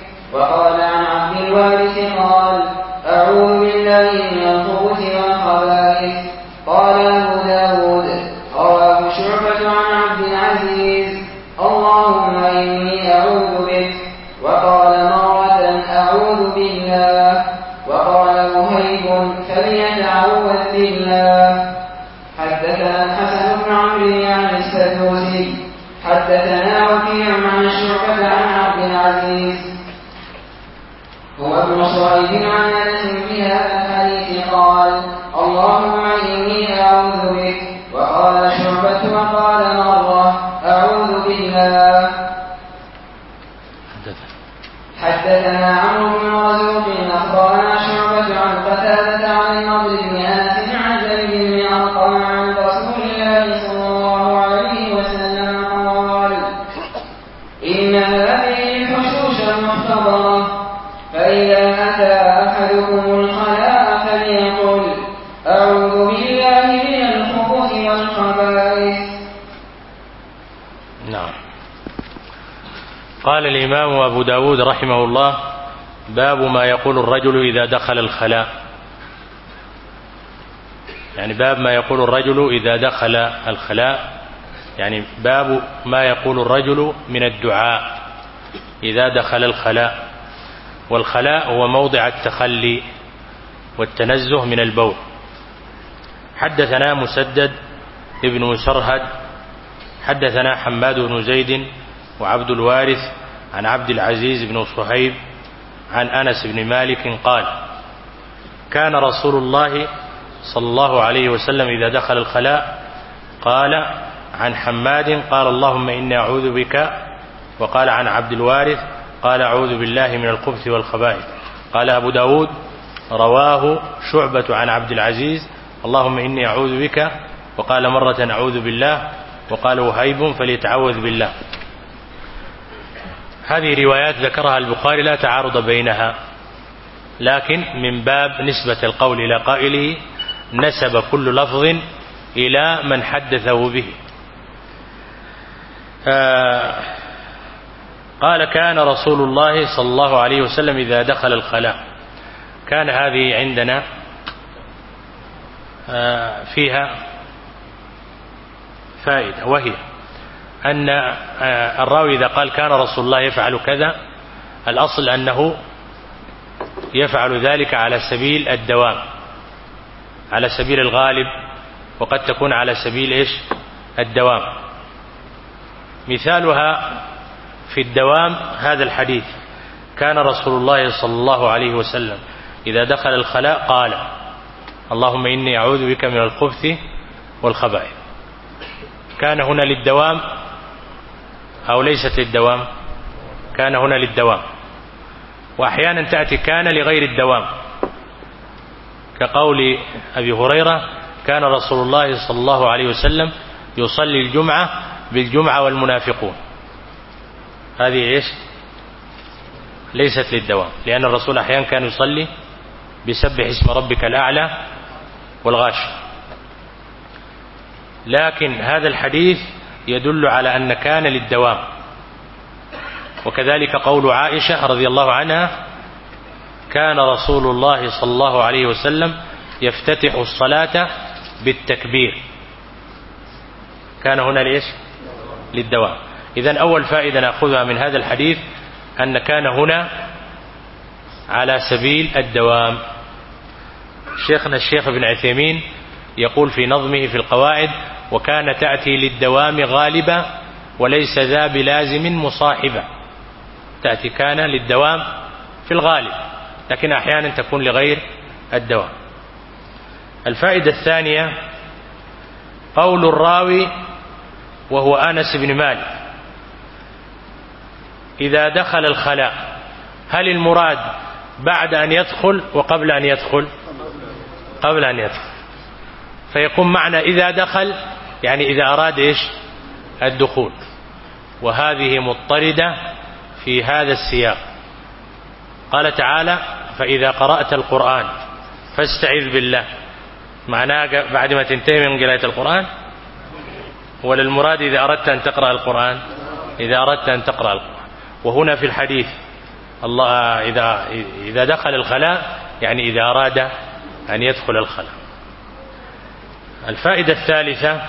وقال مرة أعوذ بالله، وقال وهيب فليتعوذ بالله. حدثنا الحسن بن عمرو يعني السدوسي حدثنا وكيع عن شعبة عن عبد العزيز هو ابن صهيب عن أنس في هذا الحديث قال اللهم إني أعوذ بك. وقال شعبة وقال مرة أعوذ بالله. حدثنا عمرو بن مرزوق أخبرنا شعبة عن قتادة عن النضر بن أنس عن زيد بن أرقم عن رسول الله صلى الله عليه وسلم قال إن هذه الحشوش المحتضرة فإذا أتى أحدكم الخلاء فليقل أعوذ بالله من الخبث والخبائث. نعم. قال الإمام أبو داود رحمه الله باب ما يقول الرجل إذا دخل الخلاء، يعني باب ما يقول الرجل إذا دخل الخلاء، يعني باب ما يقول الرجل من الدعاء إذا دخل الخلاء. والخلاء هو موضع التخلي والتنزه من البول. حدثنا مسدد ابن مسرهد حدثنا حماد بن زيد وعبد الوارث عن عبد العزيز بن صهيب عن أنس بن مالك قال كان رسول الله صلى الله عليه وسلم إذا دخل الخلاء قال عن حماد قال اللهم إني أعوذ بك، وقال عن عبد الوارث قال أعوذ بالله من الخبث والخبائث. قال أبو داود رواه شعبة عن عبد العزيز اللهم إني أعوذ بك، وقال مرة أعوذ بالله، وقال وهيب فليتعوذ بالله. هذه روايات ذكرها البخاري لا تعارض بينها، لكن من باب نسبة القول إلى قائله نسب كل لفظ إلى من حدثه به. آه قال كان رسول الله صلى الله عليه وسلم إذا دخل الخلاء. كان هذه عندنا آه فيها فائدة، وهي أن آه الراوي إذا قال كان رسول الله يفعل كذا، الأصل أنه يفعل ذلك على سبيل الدوام، على سبيل الغالب، وقد تكون على سبيل إيش الدوام. مثالها في الدوام هذا الحديث كان رسول الله صلى الله عليه وسلم إذا دخل الخلاء قال اللهم إني أعوذ بك من الخبث والخبائث. كان هنا للدوام أو ليست للدوام؟ كان هنا للدوام. وأحيانا تأتي كان لغير الدوام، كقول أبي هريرة كان رسول الله صلى الله عليه وسلم يصلي الجمعة بالجمعة والمنافقون. هذه إيش؟ ليست للدوام، لأن الرسول أحيانا كان يصلي بسبح اسم ربك الأعلى والغاشية. لكن هذا الحديث يدل على أن كان للدوام. وكذلك قول عائشة رضي الله عنها كان رسول الله صلى الله عليه وسلم يفتتح الصلاة بالتكبير. كان هنا ليش؟ للدوام. إذن أول فائدة نأخذها من هذا الحديث أن كان هنا على سبيل الدوام. شيخنا الشيخ ابن عثيمين يقول في نظمه في القواعد وكان تأتي للدوام غالبا وليس ذا بلازم مصاحبة. تأتي كان للدوام في الغالب، لكن أحيانا تكون لغير الدوام. الفائدة الثانية قول الراوي وهو أنس بن مالك إذا دخل الخلاء، هل المراد بعد أن يدخل وقبل أن يدخل؟ قبل أن يدخل. فيكون معنى إذا دخل يعني إذا أراد إيش؟ الدخول. وهذه مضطردة في هذا السياق. قال تعالى فإذا قرأت القرآن فاستعذ بالله، معناه بعد ما تنتهي من قراءة القرآن، ولا المراد إذا أردت أن تقرأ القرآن؟ إذا أردت أن تقرأ القرآن. وهنا في الحديث الله إذا إذا دخل الخلاء يعني إذا أراد أن يدخل الخلاء. الفائدة الثالثة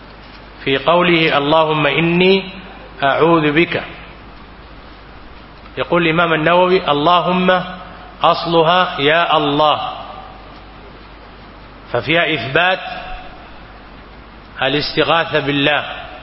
في قوله اللهم إني أعوذ بك، يقول الإمام النووي: اللهم أصلها يا الله، ففيها إثبات الاستغاثة بالله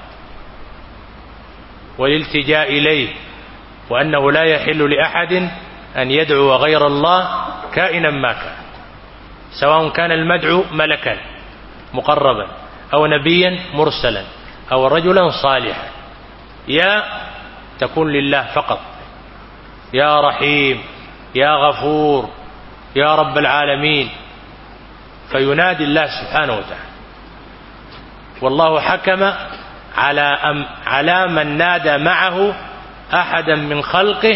والالتجاء إليه، وأنه لا يحل لأحد أن يدعو غير الله كائنا ما كان، سواء كان المدعو ملكا مقربا أو نبيا مرسلا أو رجلا صالحا. يا تكون لله فقط، يا رحيم، يا غفور، يا رب العالمين، فينادي الله سبحانه وتعالى. والله حكم على أم على من نادى معه أحدا من خلقه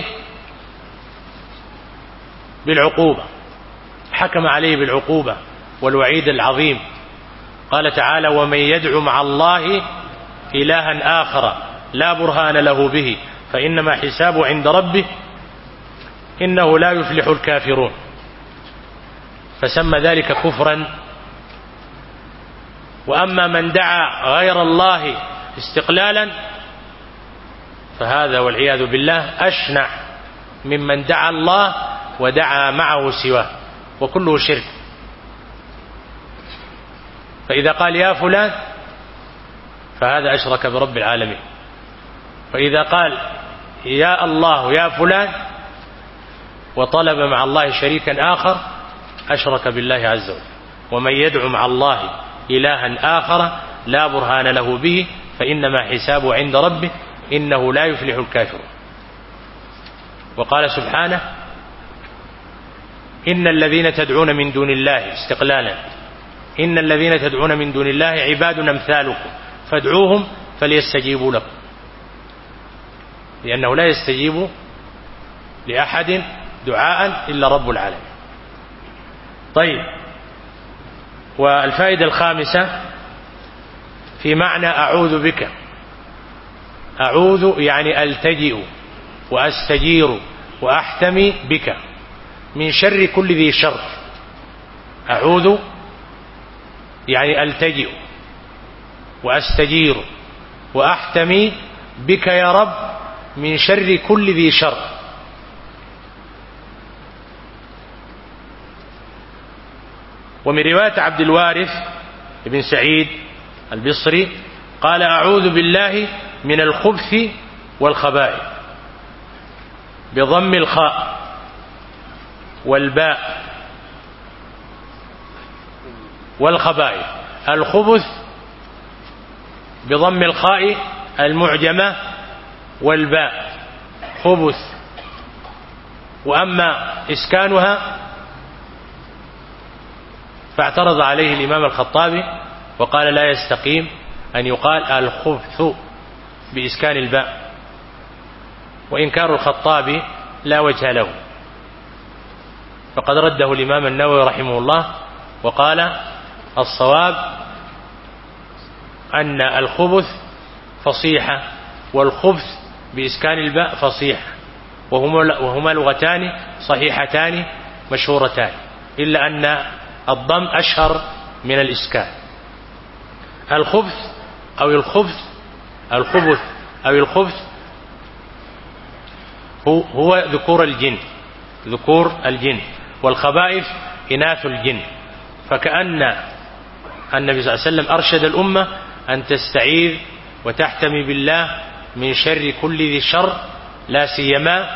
بالعقوبة، حكم عليه بالعقوبة والوعيد العظيم. قال تعالى: ومن يدعو مع الله إلها آخر لا برهان له به فإنما حسابه عند ربه إنه لا يفلح الكافرون، فسمى ذلك كفرا. وأما من دعا غير الله استقلالا فهذا والعياذ بالله أشنع ممن دعا الله ودعا معه سواه، وكله شرك. فإذا قال يا فلان فهذا أشرك برب العالمين، فإذا قال يا الله يا فلان وطلب مع الله شريكا آخر أشرك بالله عز وجل. ومن يدعو مع الله إلها آخر لا برهان له به فإنما حسابه عند ربه إنه لا يفلح الكافرون. وقال سبحانه: إن الذين تدعون من دون الله استقلالا إن الذين تدعون من دون الله عباد أمثالكم فادعوهم فليستجيبوا لكم، لأنه لا يستجيب لأحد دعاء إلا رب العالمين. طيب، والفائدة الخامسة في معنى أعوذ بك. أعوذ يعني ألتجئ وأستجير وأحتمي بك من شر كل ذي شر. أعوذ يعني ألتجئ وأستجير وأحتمي بك يا رب من شر كل ذي شر. ومن رواية عبد الوارث بن سعيد البصري قال: أعوذ بالله من الخبث والخبائث بضم الخاء والباء والخبائث. الخبث بضم الخاء المعجمة والباء خبث، وأما إسكانها فاعترض عليه الإمام الخطابي وقال: لا يستقيم أن يقال الخبث بإسكان الباء، وإنكار الخطابي لا وجه له، فقد رده الإمام النووي رحمه الله وقال: الصواب أن الخبث فصيحة والخبث بإسكان الباء فصيحة، وهما لغتان صحيحتان مشهورتان، إلا أن الضم أشهر من الإسكان. الخبث أو الخبث الخبث أو الخبث هو, هو ذكور الجن ذكور الجن والخبائث إناث الجن. فكأن النبي صلى الله عليه وسلم أرشد الأمة أن تستعيذ وتحتمي بالله من شر كل ذي شر، لا سيما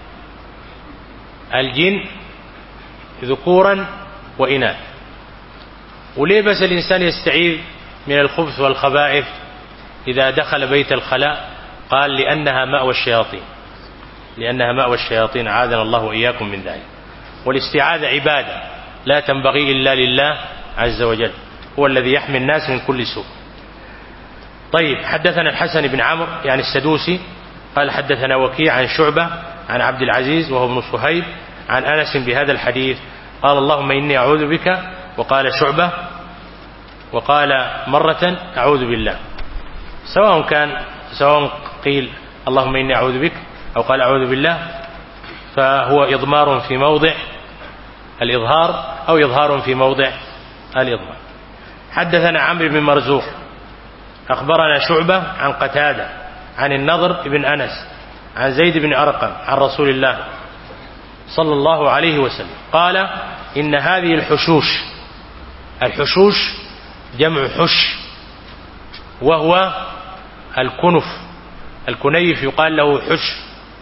الجن ذكورا وإناث. وليه بس الإنسان يستعيذ من الخبث والخبائث إذا دخل بيت الخلاء؟ قال: لأنها مأوى الشياطين لأنها مأوى الشياطين عاذنا الله وإياكم من ذلك. والاستعاذة عبادة لا تنبغي إلا لله عز وجل، هو الذي يحمي الناس من كل سوء. طيب، حدثنا الحسن بن عمرو يعني السدوسي قال: حدثنا وكيع عن شعبة عن عبد العزيز وهو ابن صهيب عن أنس بهذا الحديث. قال: اللهم إني أعوذ بك. وقال شعبة وقال مرة أعوذ بالله، سواء كان سواء قيل اللهم إني أعوذ بك أو قال أعوذ بالله، فهو إضمار في موضع الإظهار أو إظهار في موضع الإضمار. حدثنا عمرو بن مرزوق أخبرنا شعبة عن قتادة عن النضر بن أنس عن زيد بن أرقم عن رسول الله صلى الله عليه وسلم قال إن هذه الحشوش، الحشوش جمع حش وهو الكنف، الكنيف يقال له حش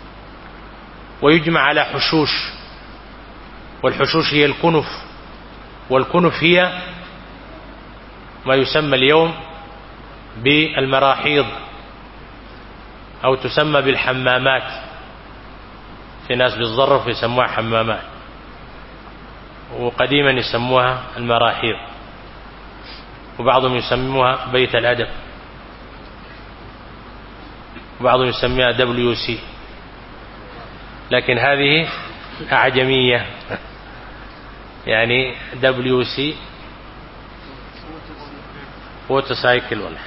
ويجمع على حشوش، والحشوش هي الكنف، والكنف هي ما يسمى اليوم بالمراحيض أو تسمى بالحمامات، في ناس بالظرف يسموها حمامات وقديما يسموها المراحيض، وبعضهم يسموها بيت الأدب، وبعضهم يسميها دبليو سي، لكن هذه أعجمية يعني دبليو سي ووتوسايكل ولا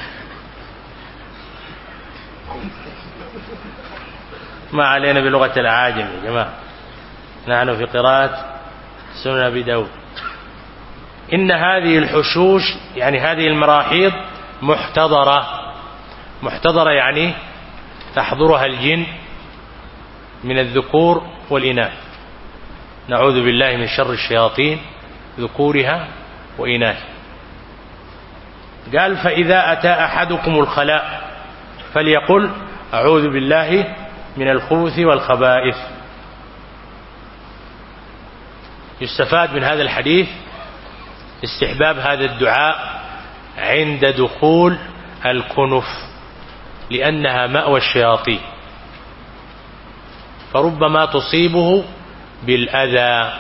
ما علينا بلغة الأعاجم يا جماعة، نحن في قراءة سنن أبي داود. إن هذه الحشوش يعني هذه المراحيض محتضرة، محتضرة يعني تحضرها الجن من الذكور والإناث، نعوذ بالله من شر الشياطين ذكورها وإناثها. قال فإذا أتى أحدكم الخلاء فليقل أعوذ بالله من الخبث والخبائث. يستفاد من هذا الحديث استحباب هذا الدعاء عند دخول الكنف، لأنها مأوى الشياطين، فربما تصيبه بالأذى.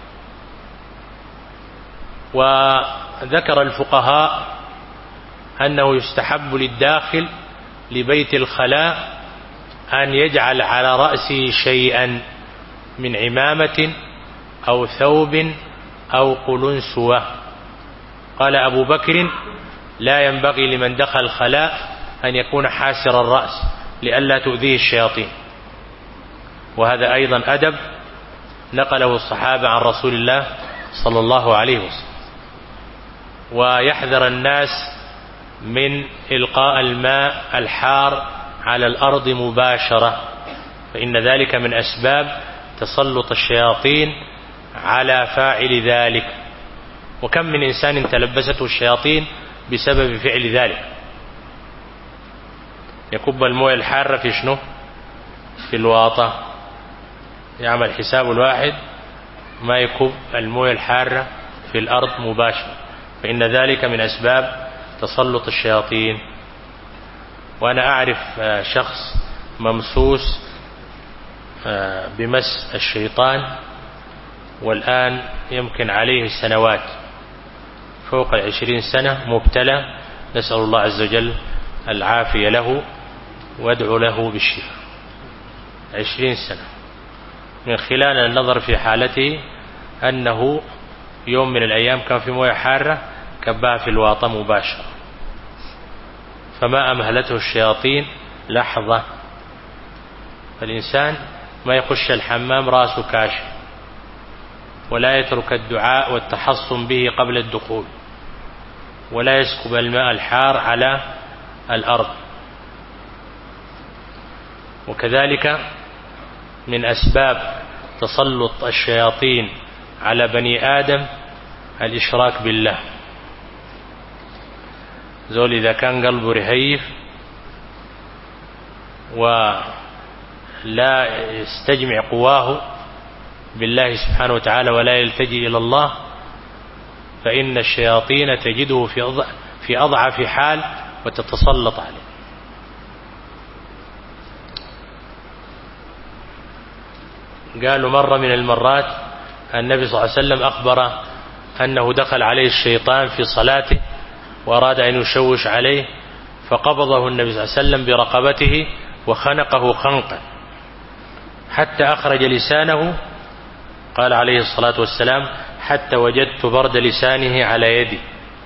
وذكر الفقهاء أنه يستحب للداخل لبيت الخلاء أن يجعل على رأسه شيئا من عمامة أو ثوب أو قلنسوة. قال أبو بكر لا ينبغي لمن دخل الخلاء أن يكون حاسر الرأس لئلا تؤذيه الشياطين، وهذا أيضا أدب نقله الصحابة عن رسول الله صلى الله عليه وسلم. ويحذر الناس من إلقاء الماء الحار على الأرض مباشرة، فإن ذلك من أسباب تسلط الشياطين على فاعل ذلك، وكم من إنسان تلبسته الشياطين بسبب فعل ذلك. يكب المويه الحارة في شنو؟ في الواطة، يعمل حساب الواحد ما يكب المويه الحارة في الأرض مباشرة، فإن ذلك من أسباب تسلط الشياطين. وأنا أعرف شخص ممسوس بمس الشيطان والآن يمكن عليه سنوات فوق العشرين سنة مبتلى، نسأل الله عز وجل العافية له وادعو له بالشفاء. عشرين سنة من خلال النظر في حالته أنه يوم من الأيام كان في موية حارة كبها في الواطة مباشرة، فما أمهلته الشياطين لحظة. فالإنسان ما يخش الحمام راسه كاشف، ولا يترك الدعاء والتحصن به قبل الدخول، ولا يسكب الماء الحار على الأرض. وكذلك من أسباب تسلط الشياطين على بني آدم الإشراك بالله. زول إذا كان قلبه رهيف ولا يستجمع قواه بالله سبحانه وتعالى ولا يلتجئ إلى الله، فإن الشياطين تجده في أضعف حال وتتسلط عليه. قالوا مرة من المرات النبي صلى الله عليه وسلم أخبر أنه دخل عليه الشيطان في صلاته وأراد أن يشوش عليه، فقبضه النبي صلى الله عليه وسلم برقبته وخنقه خنقا حتى أخرج لسانه. قال عليه الصلاة والسلام حتى وجدت برد لسانه على يدي.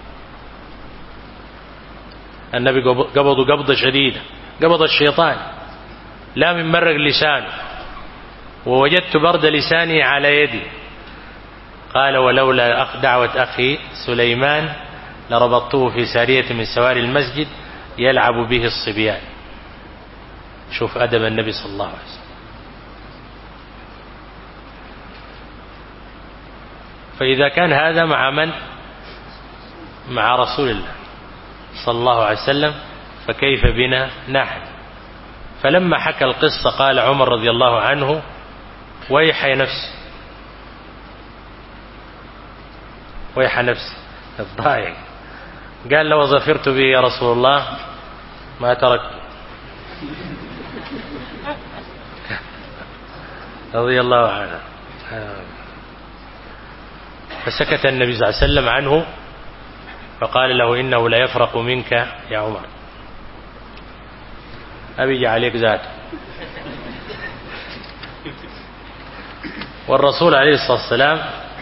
النبي قبضه قبضة شديدة، قبض الشيطان لا من مرق لسانه، ووجدت برد لسانه على يدي. قال ولولا أخ دعوة أخي سليمان لربطته في سارية من سواري المسجد يلعب به الصبيان. شوف أدب النبي صلى الله عليه وسلم. فإذا كان هذا مع من؟ مع رسول الله صلى الله عليه وسلم، فكيف بنا نحن؟ فلما حكى القصة قال عمر رضي الله عنه: ويح نفسي، ويح نفسي الضائع. قال: لو ظفرت به يا رسول الله ما تركت. رضي الله عنه. فسكت النبي صلى الله عليه وسلم عنه، فقال له: إنه لا يفرق منك يا عمر، أبي عليك ذاته. والرسول عليه الصلاة والسلام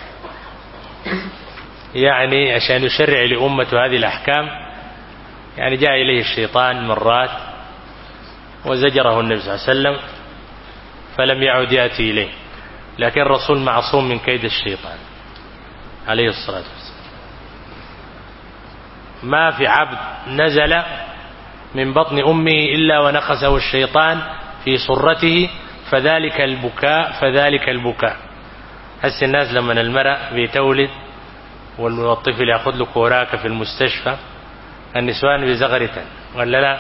يعني عشان يشرع لأمة هذه الأحكام، يعني جاء إليه الشيطان مرات وزجره النبي صلى الله عليه وسلم فلم يعد يأتي إليه، لكن الرسول معصوم من كيد الشيطان عليه الصلاة والسلام. ما في عبد نزل من بطن أمه إلا ونخسه الشيطان في صرته فذلك البكاء فذلك البكاء. هس الناس لما المرأة بيتولد والطفل يأخذ له كوراك في المستشفى، النسوان بزغرتان ولا لا؟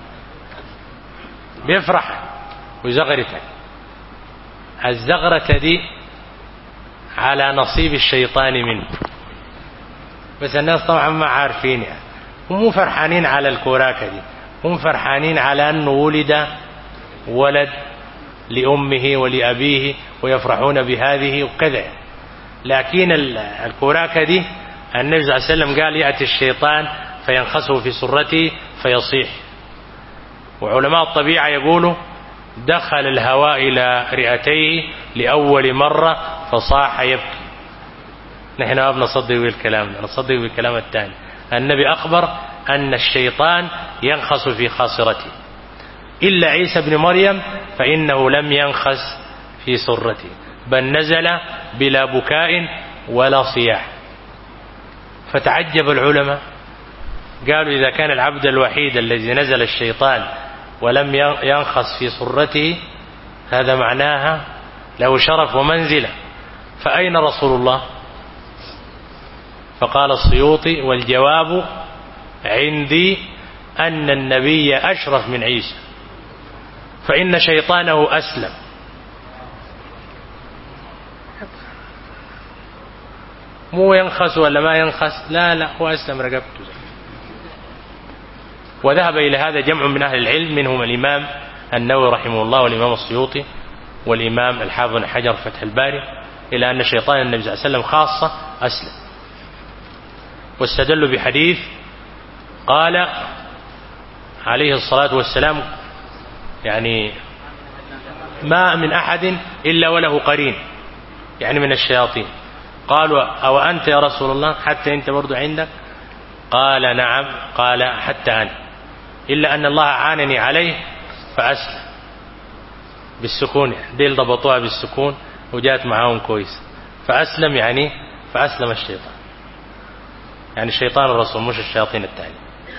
بيفرح ويزغرتان. الزغرة دي على نصيب الشيطان منه، بس الناس طبعا ما عارفين، يعني هم مو فرحانين على الكوراكة دي، هم فرحانين على أنه ولد ولد لأمه ولأبيه ويفرحون بهذه وكذا. لكن الكوراكة دي النبي صلى الله عليه وسلم قال: يأتي الشيطان فينخسه في سرته فيصيح. وعلماء الطبيعة يقولوا: دخل الهواء إلى رئتيه لأول مرة فصاح يبكي. نحن ما بنصدق بالكلام، نصدق بالكلام الثاني. النبي أخبر أن الشيطان ينخس في خاصرته، إلا عيسى بن مريم فإنه لم ينخس في سرته، بل نزل بلا بكاء ولا صياح. فتعجب العلماء، قالوا: إذا كان العبد الوحيد الذي نزل الشيطان ولم ينخس في سرته، هذا معناها له شرف ومنزلة، فأين رسول الله؟ فقال السيوطي: والجواب عندي أن النبي أشرف من عيسى، فإن شيطانه أسلم. مو ينخس ولا ما ينخس، لا لا، هو أسلم رقبته. وذهب إلى هذا جمع من أهل العلم، منهم الإمام النووي رحمه الله والإمام السيوطي والإمام الحافظ بن حجر فتح الباري، إلى أن شيطان النبي صلى الله عليه وسلم خاصة أسلم. واستدلوا بحديث قال عليه الصلاة والسلام: يعني ما من أحد إلا وله قرين، يعني من الشياطين. قالوا: أو أنت يا رسول الله حتى أنت برضو عندك؟ قال: نعم. قال: حتى أنا، إلا أن الله عانني عليه فأسلم. بالسكون، ديل ضبطوها بالسكون وجاءت معاهم كويس. فأسلم يعني فأسلم الشيطان، يعني شيطان الرسول مش الشياطين التاني.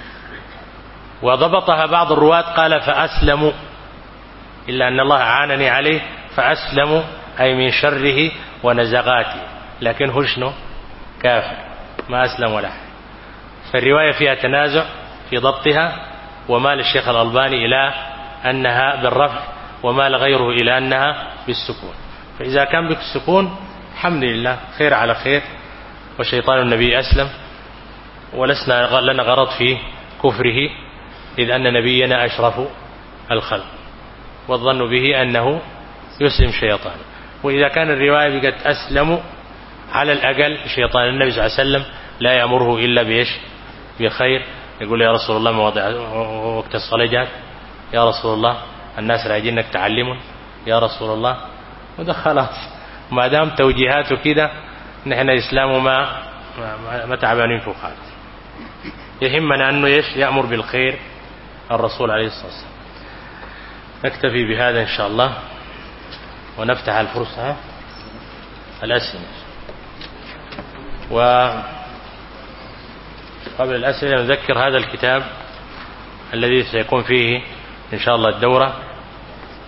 وضبطها بعض الرواة قال: فأسلموا، إلا أن الله عانني عليه فأسلموا، أي من شره ونزغاته، لكن هو شنو؟ كافر، ما أسلم ولا حاجة. فالرواية فيها تنازع في ضبطها، ومال الشيخ الألباني إلى أنها بالرفع، ومال غيره إلى أنها بالسكون. فإذا كان بالسكون الحمد لله، خير على خير، وشيطان النبي أسلم، ولسنا لنا غرض في كفره، إذ أن نبينا أشرف الخلق، والظن به أنه يسلم شيطان. وإذا كان الرواية بقت أسلم، على الأقل شيطان النبي صلى الله عليه وسلم لا يأمره إلا بإيش؟ بخير. يقول: يا رسول الله مواضع وقت الصلاة جات، يا رسول الله الناس راجينك تعلمون، يا رسول الله. وده خلاص، ما دام توجيهاته كده، نحن إسلام ما ما, ما تعبانين فوق هذا. يهمنا أنه إيش؟ يأمر بالخير الرسول عليه الصلاة والسلام. نكتفي بهذا إن شاء الله، ونفتح الفرصة الأسئلة. وقبل الأسئلة نذكر هذا الكتاب الذي سيكون فيه إن شاء الله الدورة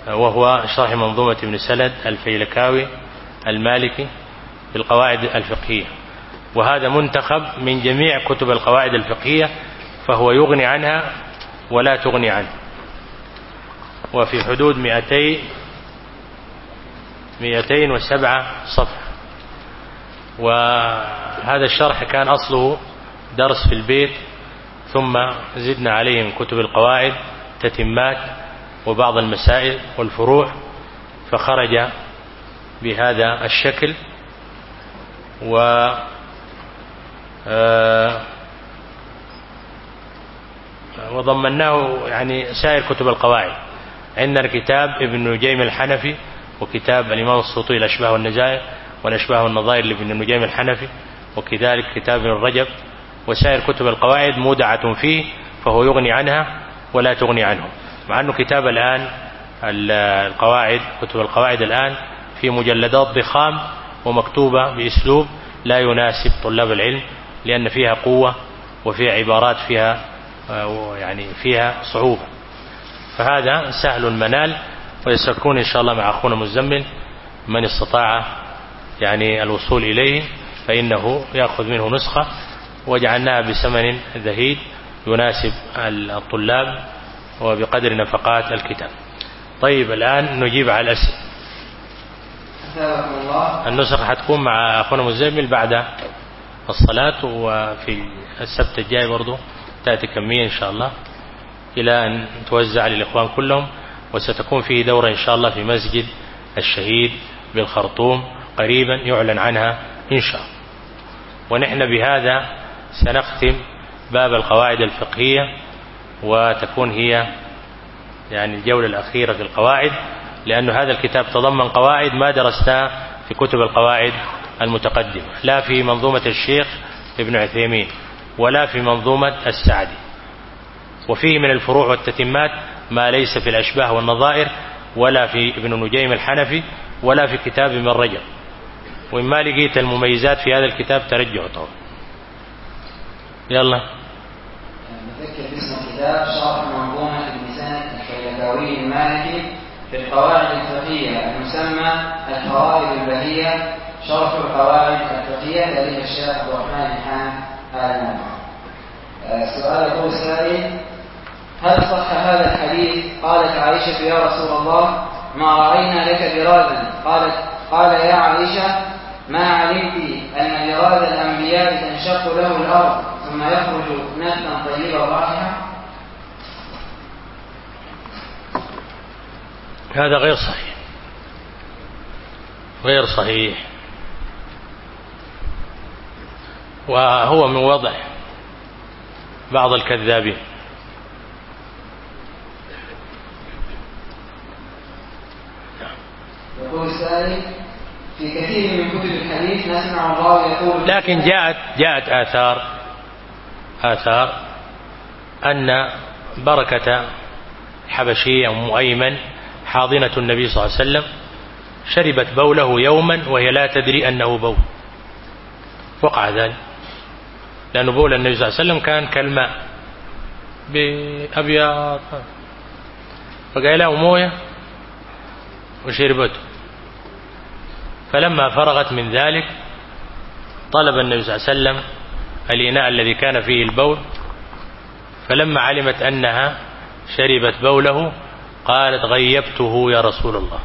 وهو شرح منظومة ابن سند الفيلكاوي المالكي في القواعد الفقهية، وهذا منتخب من جميع كتب القواعد الفقهية، فهو يغني عنها ولا تغني عنه، وفي حدود مئتين مئتين وسبعة صفحة. وهذا الشرح كان أصله درس في البيت، ثم زدنا عليه من كتب القواعد تتمات وبعض المسائل والفروع، فخرج بهذا الشكل. و وضمناه يعني سائر كتب القواعد. عندنا كتاب ابن نجيم الحنفي، وكتاب الإمام السيوطي الأشباه والنظائر والأشباه والنظائر لابن نجيم الحنفي، وكذلك كتاب ابن الرجب، وسائر كتب القواعد مودعة فيه، فهو يغني عنها ولا تغني عنه. مع أنه كتاب الآن القواعد كتب القواعد الآن في مجلدات ضخام ومكتوبة بأسلوب لا يناسب طلاب العلم، لأن فيها قوة وفيها عبارات فيها يعني فيها صعوبة، فهذا سهل المنال. ويسكون إن شاء الله مع أخونا مزمل من استطاع يعني الوصول إليه فإنه يأخذ منه نسخة، وجعلناها بثمن ذهيد يناسب الطلاب وبقدر نفقات الكتاب. طيب الآن نجيب على الأسئلة. النسخ حتكون مع أخونا مزمل بعد الصلاة، وفي السبت الجاي برضو تأتي كمية إن شاء الله إلى أن توزع للإخوان كلهم. وستكون فيه دورة إن شاء الله في مسجد الشهيد بالخرطوم قريبا يعلن عنها إن شاء الله. ونحن بهذا سنختم باب القواعد الفقهية، وتكون هي يعني الجولة الأخيرة في القواعد، لأن هذا الكتاب تضمن قواعد ما درسناها في كتب القواعد المتقدمة، لا في منظومة الشيخ ابن عثيمين ولا في منظومة السعدي. وفيه من الفروع والتتمات ما ليس في الأشباه والنظائر ولا في ابن نجيم الحنفي ولا في كتاب ابن الرجب. وإما لقيت المميزات في هذا الكتاب ترجع طبعا. يلا نذكر باسم الكتاب شرح منظومة ابن سند الفيلكاوي المالكي في القواعد الفقهية المسمى الفوائد البهية، شرح القواعد الفقهية لديه الشيخ عبد الرحمن بن حامد آل نافع. السؤال يقول السائل: هل صح هذا الحديث؟ قالت عائشة: يا رسول الله ما رأينا لك برازا. قالت قال: يا عائشة ما علمت أن براز الأنبياء تنشق له الأرض ثم يخرج نفسا طيبا رائحة؟ هذا غير صحيح غير صحيح وهو من وضع بعض الكذابين. يقول السائل: في كثير من كتب الحديث نسمع الراوي يقول، لكن جاءت جاءت آثار آثار أن بركة حبشية أم أيمن حاضنة النبي صلى الله عليه وسلم شربت بوله يوما وهي لا تدري أنه بول. وقع ذلك لأن بول النبي صلى الله عليه وسلم كان كالماء بأبيض، فقال له موية وشربته. فلما فرغت من ذلك طلب النبي صلى الله عليه وسلم الإناء الذي كان فيه البول، فلما علمت أنها شربت بوله قالت: غيبته يا رسول الله.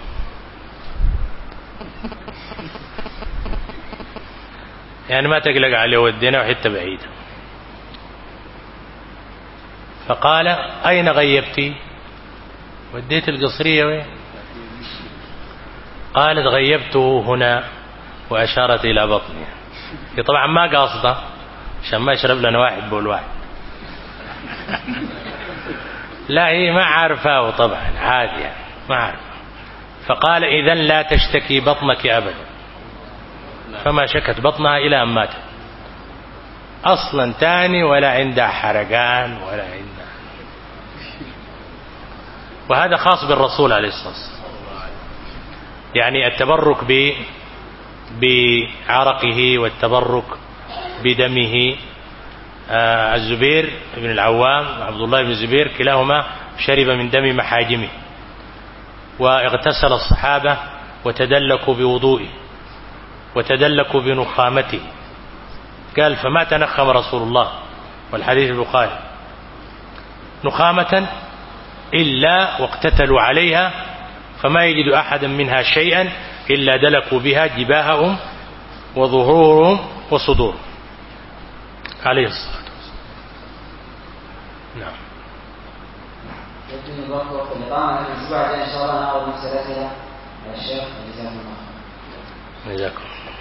يعني ما تقلق عليه ودينا وحتى بعيدة. فقال: أين غيبتي؟ وديت القصرية وين؟ قالت: غيبته هنا، وأشارت إلى بطنها. هي طبعا ما قاصده عشان ما يشرب لنا واحد بول واحد لا هي ما عارفاه طبعا عادي يعني ما عارفه. فقال: إذن لا تشتكي بطنك أبدا. فما شكت بطنها إلى أن ماتت أصلا تاني، ولا عندها حرقان ولا عندها. وهذا خاص بالرسول عليه الصلاة والسلام، يعني التبرك ب بعرقه والتبرك بدمه. آه الزبير بن العوام وعبد الله بن الزبير كلاهما شرب من دم محاجمه، واغتسل الصحابة وتدلكوا بوضوئه وتدلكوا بنخامته. قال فما تنخم رسول الله، والحديث البخاري، نخامة إلا واقتتلوا عليها فما يجد أحدا منها شيئا إلا دلكوا بها جباههم وظهورهم وصدورهم عليه الصلاة والسلام. نعم. يمكن الوقت وقت الإقامة الأسبوع إن شاء الله نعرض مسألة الشيخ. جزاكم الله. جزاكم.